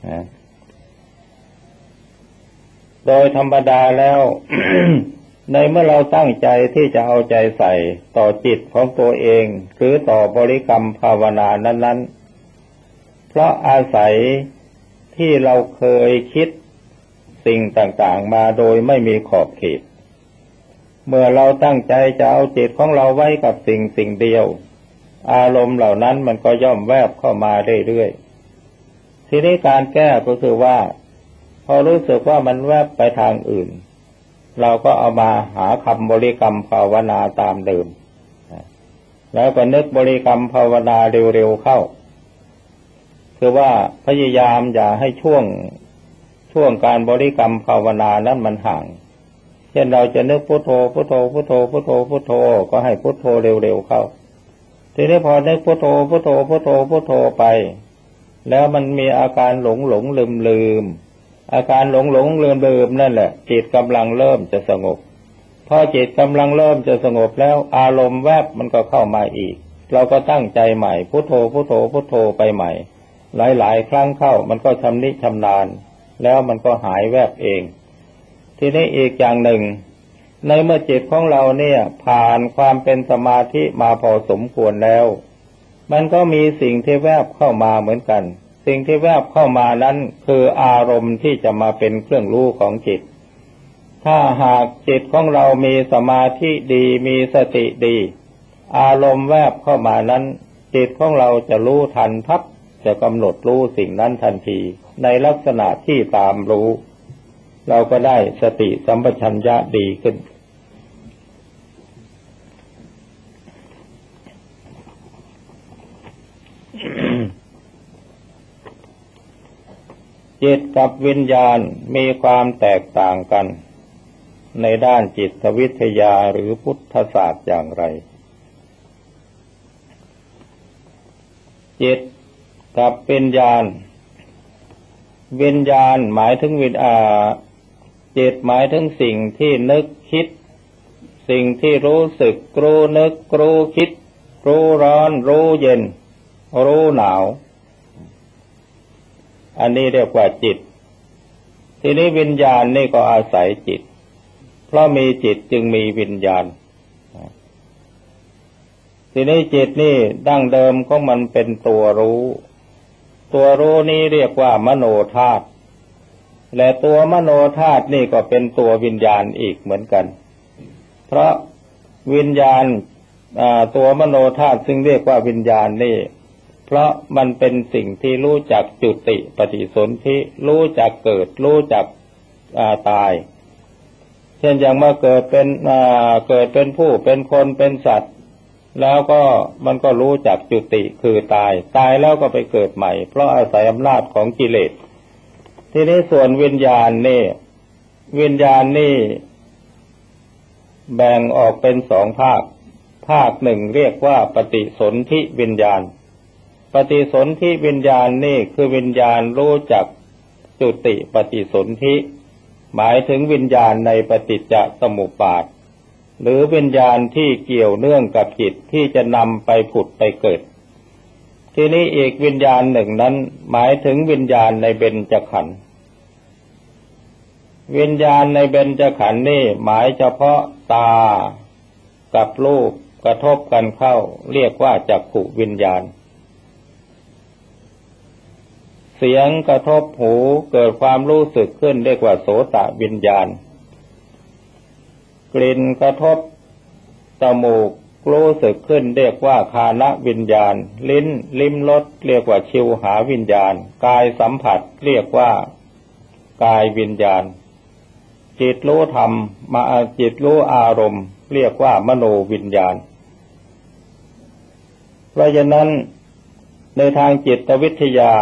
[SPEAKER 1] โดยธรรมดาแล้ว ในเมื่อเราตั้งใจที่จะเอาใจใส่ต่อจิตของตัวเองหรือต่อบริกรรมภาวนานั้นๆเพราะอาศัยที่เราเคยคิดสิ่งต่างๆมาโดยไม่มีขอบเขตเมื่อเราตั้งใจจะเอาจิตของเราไว้กับสิ่งเดียวอารมณ์เหล่านั้นมันก็ย่อมแวบเข้ามาเรื่อยๆทีนี้การแก้ก็คือว่าพอรู้สึกว่ามันแวบไปทางอื่นเราก็เอามาหาคำบริกรรมภาวนาตามเดิมแล้วก็นึกบริกรรมภาวนาเร็วๆเข้าคือว่าพยายามอย่าให้ช่วงการบริกรรมภาวนานั้นมันห่างเช่นเราจะนึกพุทโธพุทโธพุทโธพุทโธพุทโธก็ให้พุทโธเร็วๆเข้าทีนี้พอนึกพุทโธพุทโธพุทโธพุทโธไปแล้วมันมีอาการหลงลืมอาการหลงลืมนั่นแหละจิตกำลังเริ่มจะสงบพอจิตกำลังเริ่มจะสงบแล้วอารมณ์แวบมันก็เข้ามาอีกเราก็ตั้งใจใหม่พุทโธพุทโธพุทโธไปใหม่หลายๆครั้งเข้ามันก็ชำนิชำนาญแล้วมันก็หายแวบเองทีนี้อีกอย่างหนึ่งในเมื่อจิตของเราเนี่ยผ่านความเป็นสมาธิมาพอสมควรแล้วมันก็มีสิ่งที่แวบเข้ามาเหมือนกันสิ่งที่แวบเข้ามานั้นคืออารมณ์ที่จะมาเป็นเครื่องรู้ของจิตถ้าหากจิตของเรามีสมาธิดีมีสติดีอารมณ์แวบเข้ามานั้นจิตของเราจะรู้ทันพับจะกำหนดรู้สิ่งนั้นทันทีในลักษณะที่ตามรู้เราก็ได้สติสัมปชัญญะดีขึ้น จิตกับวิญญาณมีความแตกต่างกันในด้านจิตวิทยาหรือพุทธศาสตร์อย่างไรจิตกับวิญญาณวิญญาณหมายถึงจิตหมายถึงสิ่งที่นึกคิดสิ่งที่รู้สึกรู้นึกรู้คิดรู้ร้อนรู้เย็นรู้หนาวอันนี้เรียกว่าจิตทีนี้วิญญาณนี่ก็อาศัยจิตเพราะมีจิตจึงมีวิญญาณทีนี้จิตนี่ดั้งเดิมของมันเป็นตัวรู้นี้เรียกว่ามโนธาตุและตัวมโนธาตุนี่ก็เป็นตัววิญญาณอีกเหมือนกันเพราะวิญญาณตัวมโนธาตุซึ่งเรียกว่าวิญญาณนี่เพราะมันเป็นสิ่งที่รู้จักจุติปฏิสนธิรู้จักเกิดรู้จักตายเช่นอย่างมาเกิดเป็นผู้เป็นคนเป็นสัตว์แล้วก็มันก็รู้จักจุติคือตายแล้วก็ไปเกิดใหม่เพราะอาศัยอำนาจของกิเลสทีนี้ส่วนวิญญาณนี่แบ่งออกเป็นสองภาคหนึ่งเรียกว่าปฏิสนธิวิญญาณปฏิสนธิวิญญาณนี่คือวิญญาณรู้จักจุติปฏิสนธิหมายถึงวิญญาณในปฏิจจสมุปบาทหรือวิญญาณที่เกี่ยวเนื่องกับจิตที่จะนำไปผุดไปเกิดทีนี้อีกวิญญาณหนึ่งนั้นหมายถึงวิญญาณในเบญจขันธ์วิญญาณในเบญจขันธ์นี่หมายเฉพาะตากับรูปกระทบกันเข้าเรียกว่าจักขุวิญญาณเสียงกระทบหูเกิดความรู้สึกขึ้นเรียกว่าโสตวิญญาณกลิ่นกระทบจมูกรู้สึกขึ้นเรียกว่าฆานวิญญาณลิ้มรสเรียกว่าชิวหาวิญญาณกายสัมผัสเรียกว่ากายวิญญาณจิตรู้ธรรมจิตรู้อารมณ์เรียกว่ามโนวิญญาณเพราะฉะนั้นในทางจิตวิทยา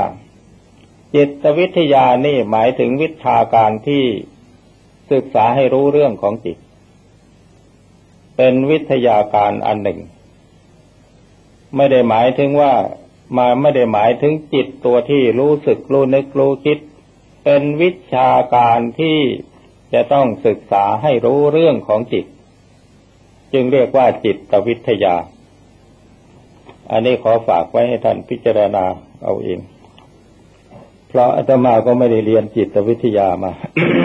[SPEAKER 1] นี่หมายถึงวิชาการที่ศึกษาให้รู้เรื่องของจิตเป็นวิทยาการอันหนึ่งไม่ได้หมายถึงจิตตัวที่รู้สึกรู้นึกรู้คิดเป็นวิชาการที่จะต้องศึกษาให้รู้เรื่องของจิตจึงเรียกว่าจิตวิทยาอันนี้ขอฝากไว้ให้ท่านพิจารณาเอาเองเพราะอาตมาก็ไม่ได้เรียนจิตวิทยามา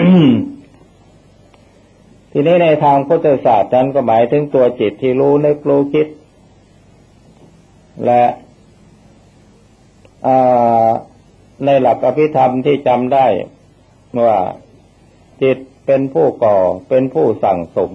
[SPEAKER 1] ทีนี้ในทางพุทธศาสตร์นั้นก็หมายถึงตัวจิตที่รู้นึกรู้คิดและในหลักอภิธรรมที่จำได้ว่าจิตเป็นผู้ก่อเป็นผู้สั่งสม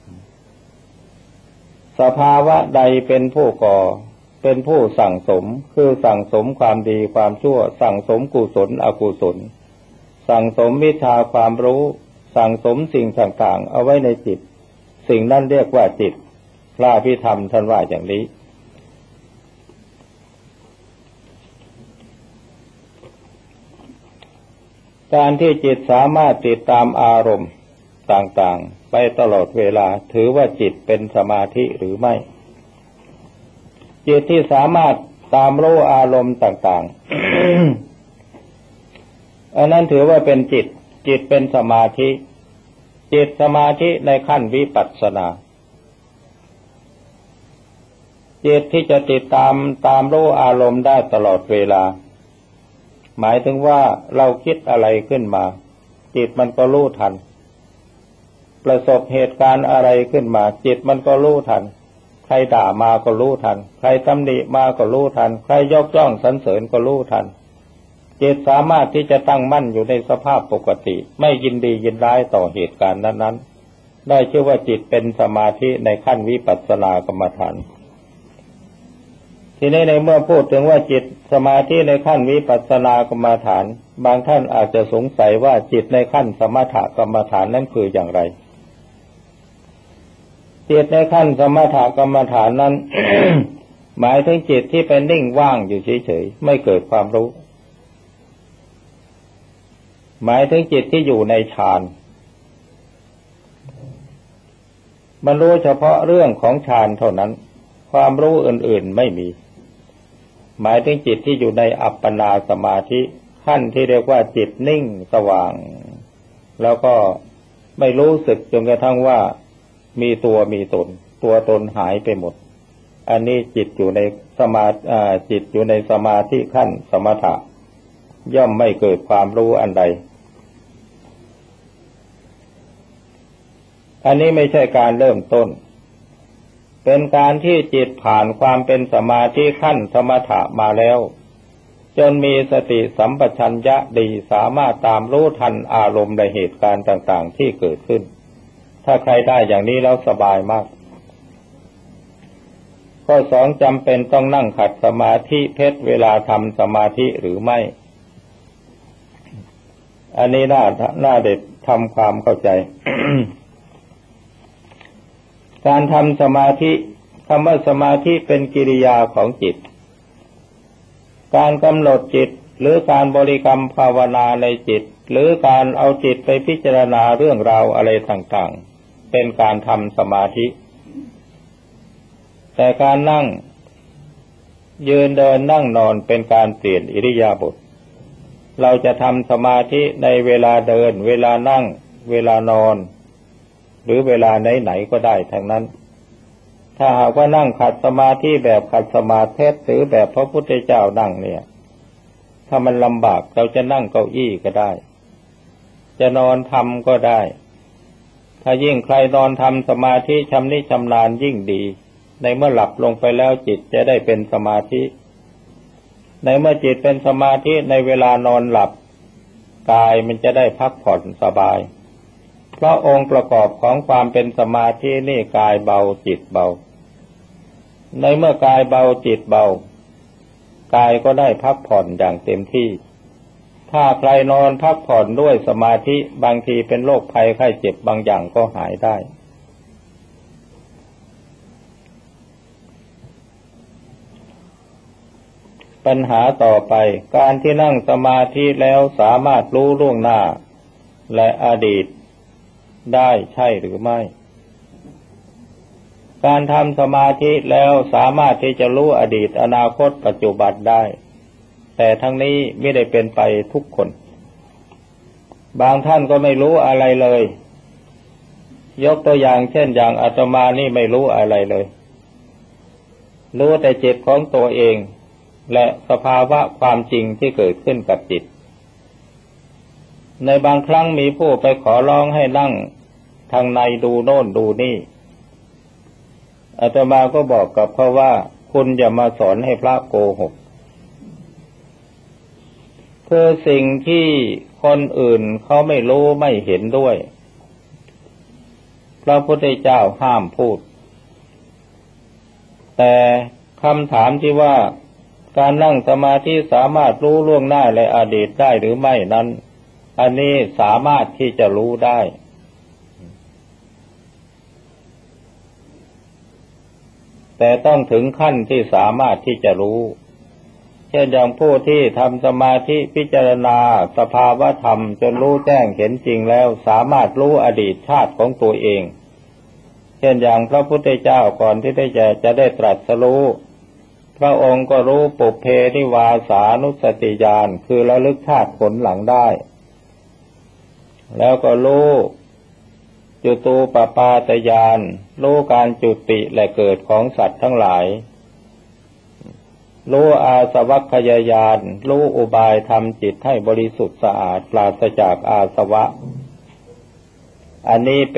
[SPEAKER 1] สภาวะใดเป็นผู้ก่อเป็นผู้สั่งสมคือสั่งสมความดีความชั่วสั่งสมกุศลอกุศลสั่งสมวิชาความรู้สั่งสมสิ่งต่างๆเอาไว้ในจิตสิ่งนั้นเรียกว่าจิตพระอภิธรรมท่านว่าอย่างนี้การที่จิตสามารถติดตามอารมณ์ต่างๆไปตลอดเวลาถือว่าจิตเป็นสมาธิหรือไม่จิตที่สามารถตามรู้อารมณ์ต่างๆ อันนั้นถือว่าเป็นจิตเป็นสมาธิจิตสมาธิในขั้นวิปัสสนาจิตที่จะติดตามรู้อารมณ์ได้ตลอดเวลาหมายถึงว่าเราคิดอะไรขึ้นมาจิตมันก็รู้ทันประสบเหตุการณ์อะไรขึ้นมาจิตมันก็รู้ทันใครด่ามาก็รู้ทันใครตำหนิมาก็รู้ทันใครยกย่องสรรเสริญก็รู้ทันจิตสามารถที่จะตั้งมั่นอยู่ในสภาพปกติไม่ยินดียินร้ายต่อเหตุการณ์นั้นๆได้ชื่อว่าจิตเป็นสมาธิในขั้นวิปัสสนากรรมฐานทีนี้ในเมื่อพูดถึงว่าจิตสมาธิในขั้นวิปัสสนากรรมฐานบางท่านอาจจะสงสัยว่าจิตในขั้นสมถกรรมฐานนั้นคืออย่างไรจิตในขั้นสมถกรรมฐานนั้น หมายถึงจิตที่เป็นนิ่งว่างอยู่เฉยๆไม่เกิดความรู้หมายถึงจิตที่อยู่ในฌานมันรู้เฉพาะเรื่องของฌานเท่านั้นความรู้อื่นๆไม่มีหมายถึงจิตที่อยู่ในอัปปนาสมาธิขั้นที่เรียกว่าจิตนิ่งสว่างแล้วก็ไม่รู้สึกจนกระทั่งว่ามีตัวมีตนตัวตนหายไปหมดอันนี้จิตอยู่ในจิตอยู่ในสมาธิขั้นสมถะย่อมไม่เกิดความรู้อันใดอันนี้ไม่ใช่การเริ่มต้นเป็นการที่จิตผ่านความเป็นสมาธิขั้นสมถะมาแล้วจนมีสติสัมปชัญญะดีสามารถตามรู้ทันอารมณ์ในเหตุการณ์ต่างๆที่เกิดขึ้นถ้าใครได้อย่างนี้แล้วสบายมากข้อสองจำเป็นต้องนั่งขัดสมาธิเพชรเวลาทำสมาธิหรือไม่อันนี้น่าเด็ดทำความเข้าใจ การทำสมาธิคำว่าสมาธิเป็นกิริยาของจิตการกำหนดจิตหรือการบริกรรมภาวนาในจิตหรือการเอาจิตไปพิจารณาเรื่องราวอะไรต่างๆเป็นการทำสมาธิแต่การนั่งยืนเดินนั่งนอนเป็นการเปลี่ยนอิริยาบถเราจะทำสมาธิในเวลาเดินเวลานั่งเวลานอนหรือเวลาไหนๆก็ได้ทั้งนั้นถ้าหากว่านั่งขัดสมาธิแบบขัดสมาธิหรือแบบพระพุทธเจ้านั่งเนี่ยถ้ามันลำบากเราจะนั่งเก้าอี้ก็ได้จะนอนทำก็ได้ถ้ายิ่งใครนอนทำสมาธิชำนิชำนาญยิ่งดีในเมื่อหลับลงไปแล้วจิตจะได้เป็นสมาธิในเมื่อจิตเป็นสมาธิในเวลานอนหลับกายมันจะได้พักผ่อนสบายเพราะองค์ประกอบของความเป็นสมาธินี่กายเบาจิตเบาในเมื่อกายเบาจิตเบากายก็ได้พักผ่อนอย่างเต็มที่ถ้าใครนอนพักผ่อนด้วยสมาธิบางทีเป็นโรคภัยไข้เจ็บบางอย่างก็หายได้ปัญหาต่อไปการที่นั่งสมาธิแล้วสามารถรู้ล่วงหน้าและอดีตได้ใช่หรือไม่การทำสมาธิแล้วสามารถที่จะรู้อดีตอนาคตปัจจุบันได้แต่ทั้งนี้ไม่ได้เป็นไปทุกคนบางท่านก็ไม่รู้อะไรเลยยกตัวอย่างเช่นอย่างอาตมานี่ไม่รู้อะไรเลยรู้แต่จิตของตัวเองและสภาวะความจริงที่เกิดขึ้นกับจิตในบางครั้งมีผู้ไปขอร้องให้นั่งทางในดูโน่นดูนี่อาตมาก็บอกกับเขาว่าคุณอย่ามาสอนให้พระโกหกคือสิ่งที่คนอื่นเขาไม่รู้ไม่เห็นด้วยพระพุทธเจ้าห้ามพูดแต่คำถามที่ว่าการนั่งสมาธิสามารถรู้ล่วงหน้าและอดีตได้หรือไม่นั้นอันนี้สามารถที่จะรู้ได้แต่ต้องถึงขั้นที่สามารถที่จะรู้เช่นอย่างผู้ที่ทำสมาธิพิจารณาสภาวะธรรมจนรู้แจ้งเห็นจริงแล้วสามารถรู้อดีตชาติของตัวเองเช่นอย่างพระพุทธเจ้าก่อนที่จะได้ตรัสรู้พระองค์ก็รู้ปุพเพนิวาสานุสติญาณคือระลึกชาติผลหลังได้แล้วก็รู้จุตูปปาตญาณรู้การจุติและเกิดของสัตว์ทั้งหลายรู้อาสวัคคยญาณรู้อุบายทำจิตให้บริสุทธิ์สะอาดปราศจากอาสวะอันนี้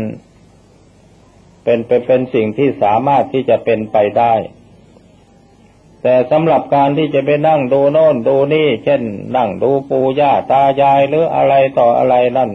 [SPEAKER 1] เป็นสิ่งที่สามารถที่จะเป็นไปได้แต่สำหรับการที่จะไปนั่งดูโน่นดูนี่เช่นนั่งดูปู่ย่าตายายหรืออะไรต่ออะไรนั่น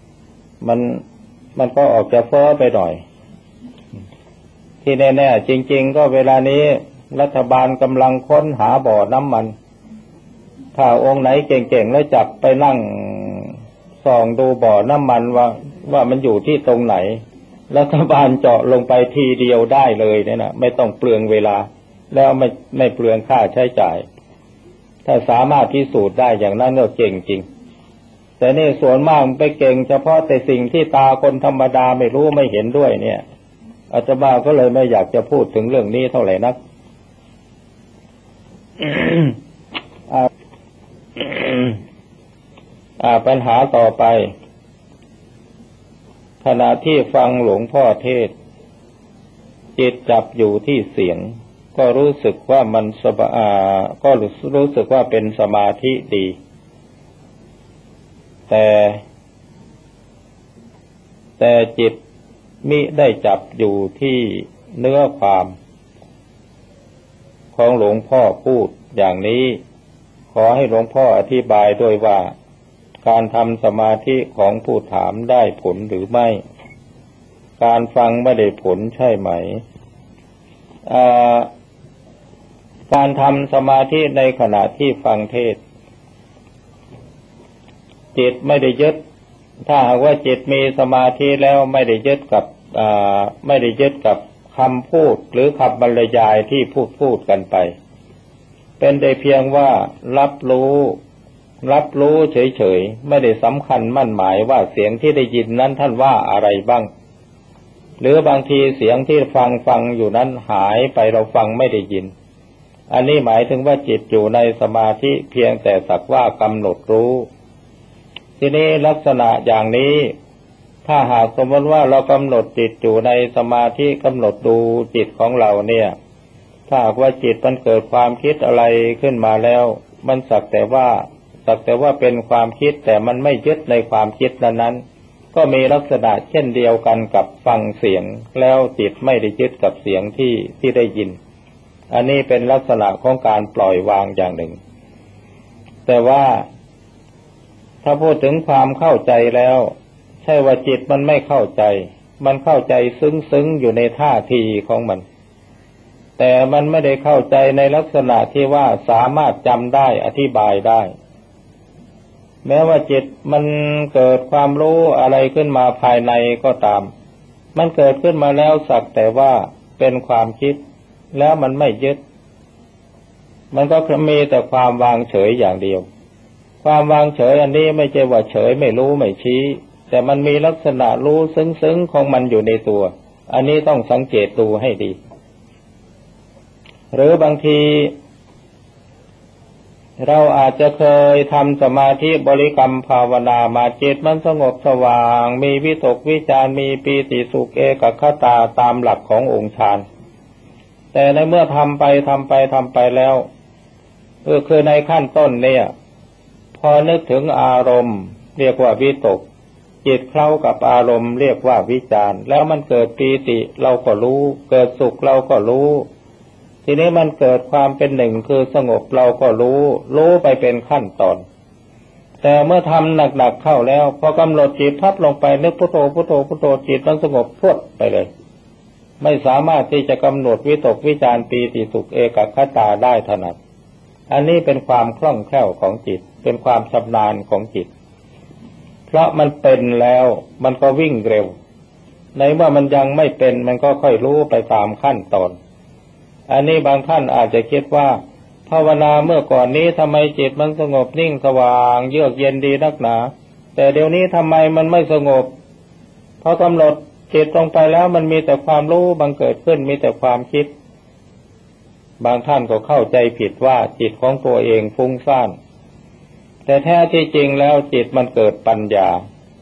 [SPEAKER 1] มันก็ออกจะเฟ้อไปหน่อยที่แน่ๆจริงๆก็เวลานี้รัฐบาลกำลังค้นหาบ่อน้ำมันถ้าองค์ไหนเก่งๆแล้วจับไปนั่งส่องดูบ่อน้ำมันว่ามันอยู่ที่ตรงไหนรัฐบาลเจาะลงไปทีเดียวได้เลยเนี่ยนะไม่ต้องเปลืองเวลาแล้วไม่เปลืองค่าใช้จ่ายถ้าสามารถพิสูจน์ได้อย่างนั้นก็เก่งจริงแต่นี่ส่วนมากไปเก่งเฉพาะแต่สิ่งที่ตาคนธรรมดาไม่รู้ไม่เห็นด้วยเนี่ยอาตมาก็เลยไม่อยากจะพูดถึงเรื่องนี้เท่าไหร่นัก ปัญหาต่อไปขณะที่ฟังหลวงพ่อเทศน์จิตจับอยู่ที่เสียงก็รู้สึกว่ามันก็รู้สึกว่าเป็นสมาธิดีแต่จิตมิได้จับอยู่ที่เนื้อความของหลวงพ่อพูดอย่างนี้ขอให้หลวงพ่ออธิบายด้วยว่าการทำสมาธิของผู้ถามได้ผลหรือไม่การฟังไม่ได้ผลใช่ไหมการทำสมาธิในขณะที่ฟังเทศน์จิตไม่ได้ยึดถ้าหากว่าจิตมีสมาธิแล้วไม่ได้ยึดกับคำพูดหรือคำบรรยายที่พูดกันไปเป็นได้เพียงว่ารับรู้เฉยๆไม่ได้สำคัญมั่นหมายว่าเสียงที่ได้ยินนั้นท่านว่าอะไรบ้างหรือบางทีเสียงที่ฟังอยู่นั้นหายไปเราฟังไม่ได้ยินอันนี้หมายถึงว่าจิตอยู่ในสมาธิเพียงแต่สักว่ากำหนดรู้ทีนี้ลักษณะอย่างนี้ถ้าหากสมมติว่าเรากำหนดจิตอยู่ในสมาธิกำหนดดูจิตของเราเนี่ยถ้าหากว่าจิตมันเกิดความคิดอะไรขึ้นมาแล้วมันสักแต่ว่าเป็นความคิดแต่มันไม่ยึดในความคิดนั้นก็มีลักษณะเช่นเดียวกันกับฟังเสียงแล้วจิตไม่ได้ยึดกับเสียงที่ได้ยินอันนี้เป็นลักษณะของการปล่อยวางอย่างหนึ่งแต่ว่าถ้าพูดถึงความเข้าใจแล้วใช่ว่าจิตมันไม่เข้าใจมันเข้าใจซึ้งอยู่ในท่าทีของมันแต่มันไม่ได้เข้าใจในลักษณะที่ว่าสามารถจำได้อธิบายได้แม้ว่าจิตมันเกิดความรู้อะไรขึ้นมาภายในก็ตามมันเกิดขึ้นมาแล้วสักแต่ว่าเป็นความคิดแล้วมันไม่ยึดมันก็มีแต่ความวางเฉยอย่างเดียวความวางเฉยอันนี้ไม่ใช่ว่าเฉยไม่รู้ไม่ชี้แต่มันมีลักษณะรู้ซึ้งของมันอยู่ในตัวอันนี้ต้องสังเกตดูให้ดีหรือบางทีเราอาจจะเคยทำสมาธิบริกรรมภาวนามาจิตมันสงบสว่างมีวิตกวิจารมีปีติสุขเอกคตาตามหลักขององค์ฌานแต่ในเมื่อทำไปแล้วคือในขั้นต้นเนี่ยพอนึกถึงอารมณ์เรียกว่าวิตกจิตเคล้ากับอารมณ์เรียกว่าวิจารแล้วมันเกิดปีติเราก็รู้เกิดสุขเราก็รู้ทีนี้มันเกิดความเป็นหนึ่งคือสงบเราก็รู้ไปเป็นขั้นตอนแต่เมื่อทำหนักๆเข้าแล้วพอกำหนดจิตพับลงไปนึกพุทโธพุทโธพุทโธจิตมันสงบพรวดไปเลยไม่สามารถที่จะกำหนดวิตกวิจารปีติสุขเอกคตาได้ถนัดอันนี้เป็นความคล่องแคล่วของจิตเป็นความชำนาญของจิตเพราะมันเป็นแล้วมันก็วิ่งเร็วในเมื่อมันยังไม่เป็นมันก็ค่อยรู้ไปตามขั้นตอนอันนี้บางท่านอาจจะคิดว่าภาวนาเมื่อก่อนนี้ทำไมจิตมันสงบนิ่งสว่างเยือกเย็นดีนักหนาแต่เดี๋ยวนี้ทำไมมันไม่สงบพอกำหนดจิตลงไปแล้วมันมีแต่ความรู้บังเกิดขึ้นมีแต่ความคิดบางท่านก็เข้าใจผิดว่าจิตของตัวเองฟุ้งซ่านแต่แท้ที่จริงแล้วจิตมันเกิดปัญญา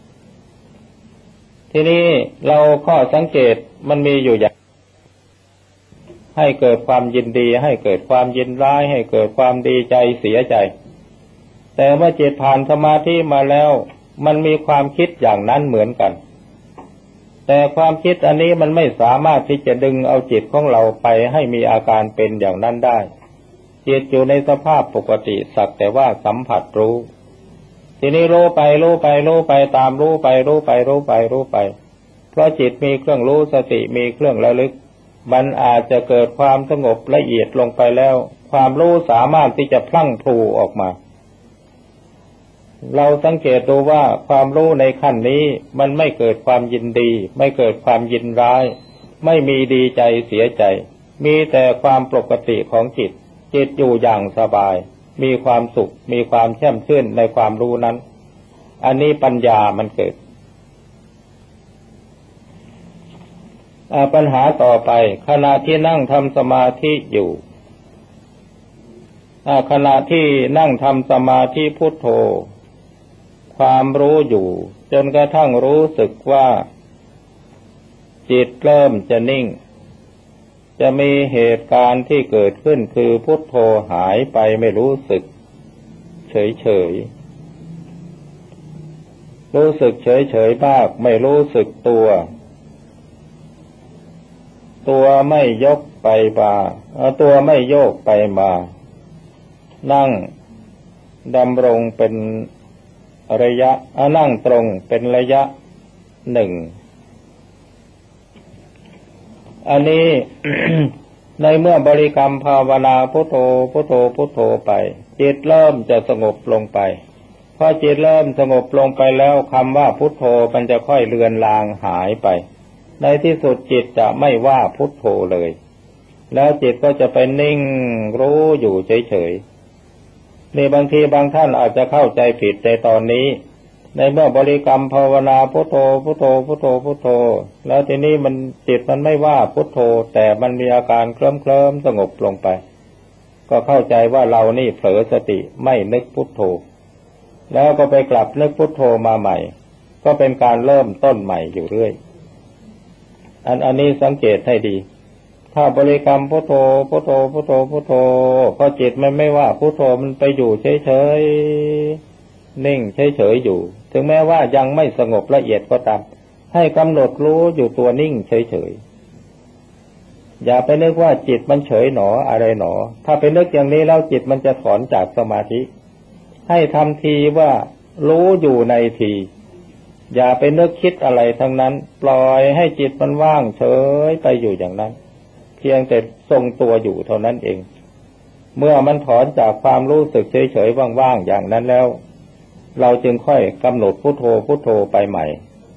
[SPEAKER 1] ทีนี้เราข้อสังเกตมันมีอยู่อย่างให้เกิดความยินดีให้เกิดความยินร้ายให้เกิดความดีใจเสียใจแต่เมื่อจิตผ่านสมาธิมาแล้วมันมีความคิดอย่างนั้นเหมือนกันแต่ความคิดอันนี้มันไม่สามารถที่จะดึงเอาจิตของเราไปให้มีอาการเป็นอย่างนั้นได้จิตอยู่ในสภาพปกติสักแต่ว่าสัมผัสรู้ทีนี้รู้ไปตามรู้ไปเพราะจิตมีเครื่องรู้สติมีเครื่องระลึกมันอาจจะเกิดความสงบละเอียดลงไปแล้วความรู้สามารถที่จะพลั่งพลูออกมาเราสังเกตดูว่าความรู้ในขั้นนี้มันไม่เกิดความยินดีไม่เกิดความยินร้ายไม่มีดีใจเสียใจมีแต่ความปกติของจิตอยู่อย่างสบายมีความสุขมีความแช่มชื่นในความรู้นั้นอันนี้ปัญญามันเกิดปัญหาต่อไปขณะที่นั่งทำสมาธิอยู่ขณะที่นั่งทำสมาธิพุทโธความรู้อยู่จนกระทั่งรู้สึกว่าจิตเริ่มจะนิ่งจะมีเหตุการณ์ที่เกิดขึ้นคือพุทโธหายไปไม่รู้สึกเฉยๆรู้สึกเฉยๆมากไม่รู้สึกตัวไม่ยกไปมาตัวไม่โยกไปมานั่งดำรงเป็นระยะนั่งตรงเป็นระยะหนึ่งอันนี้ ในเมื่อบริกรรมภาวนาพุทโธพุทโธพุทโธไปจิตเริ่มจะสงบลงไปพอจิตเริ่มสงบลงไปแล้วคำว่าพุทโธมันจะค่อยเลือนลางหายไปในที่สุดจิตจะไม่ว่าพุทโธเลยแล้วจิตก็จะไปนิ่งรู้อยู่เฉยๆนี่บางทีบางท่านอาจจะเข้าใจผิดในตอนนี้ในเมื่อบริกรรมภาวนาพุทโธพุทโธพุทโธพุทโธแล้วทีนี้มันจิตมันไม่ว่าพุทโธแต่มันมีอาการเคลิ้มสงบลงไปก็เข้าใจว่าเรานี่เผลอสติไม่นึกพุทโธแล้วก็ไปกลับนึกพุทโธมาใหม่ก็เป็นการเริ่มต้นใหม่อยู่เรื่อยอันนี้สังเกตให้ดีถ้าบริกรรมพุทโธพุทโธพุทโธพุทโธพอจิตมันไม่ว่าพุทโธมันไปอยู่เฉยๆนิ่งเฉยๆอยู่ถึงแม้ว่ายังไม่สงบละเอียดก็ตามให้กำหนดรู้อยู่ตัวนิ่งเฉยๆอย่าไปนึกว่าจิตมันเฉยหนออะไรหนอถ้าไปนึกอย่างนี้แล้วจิตมันจะถอนจากสมาธิให้ทำทีว่ารู้อยู่ในทีอย่าไปนึกคิดอะไรทั้งนั้นปล่อยให้จิตมันว่างเฉยไปอยู่อย่างนั้นเพียงแต่ทรงตัวอยู่เท่านั้นเองเมื่อมันถอนจากความรู้สึกเฉยๆว่างๆอย่างนั้นแล้วเราจึงค่อยกำหนดพุทโธพุทโธไปใหม่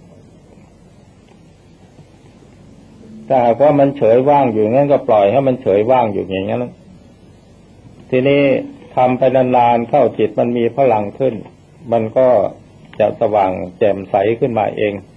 [SPEAKER 1] ถ้าหากว่ามันเฉยว่างอยู่งั้นก็ปล่อยให้มันเฉยว่างอยู่อย่างนั้นทีนี้ทำไปนานๆเข้าจิตมันมีพลังขึ้นมันก็จะสว่างแจ่มใสขึ้นมาเอง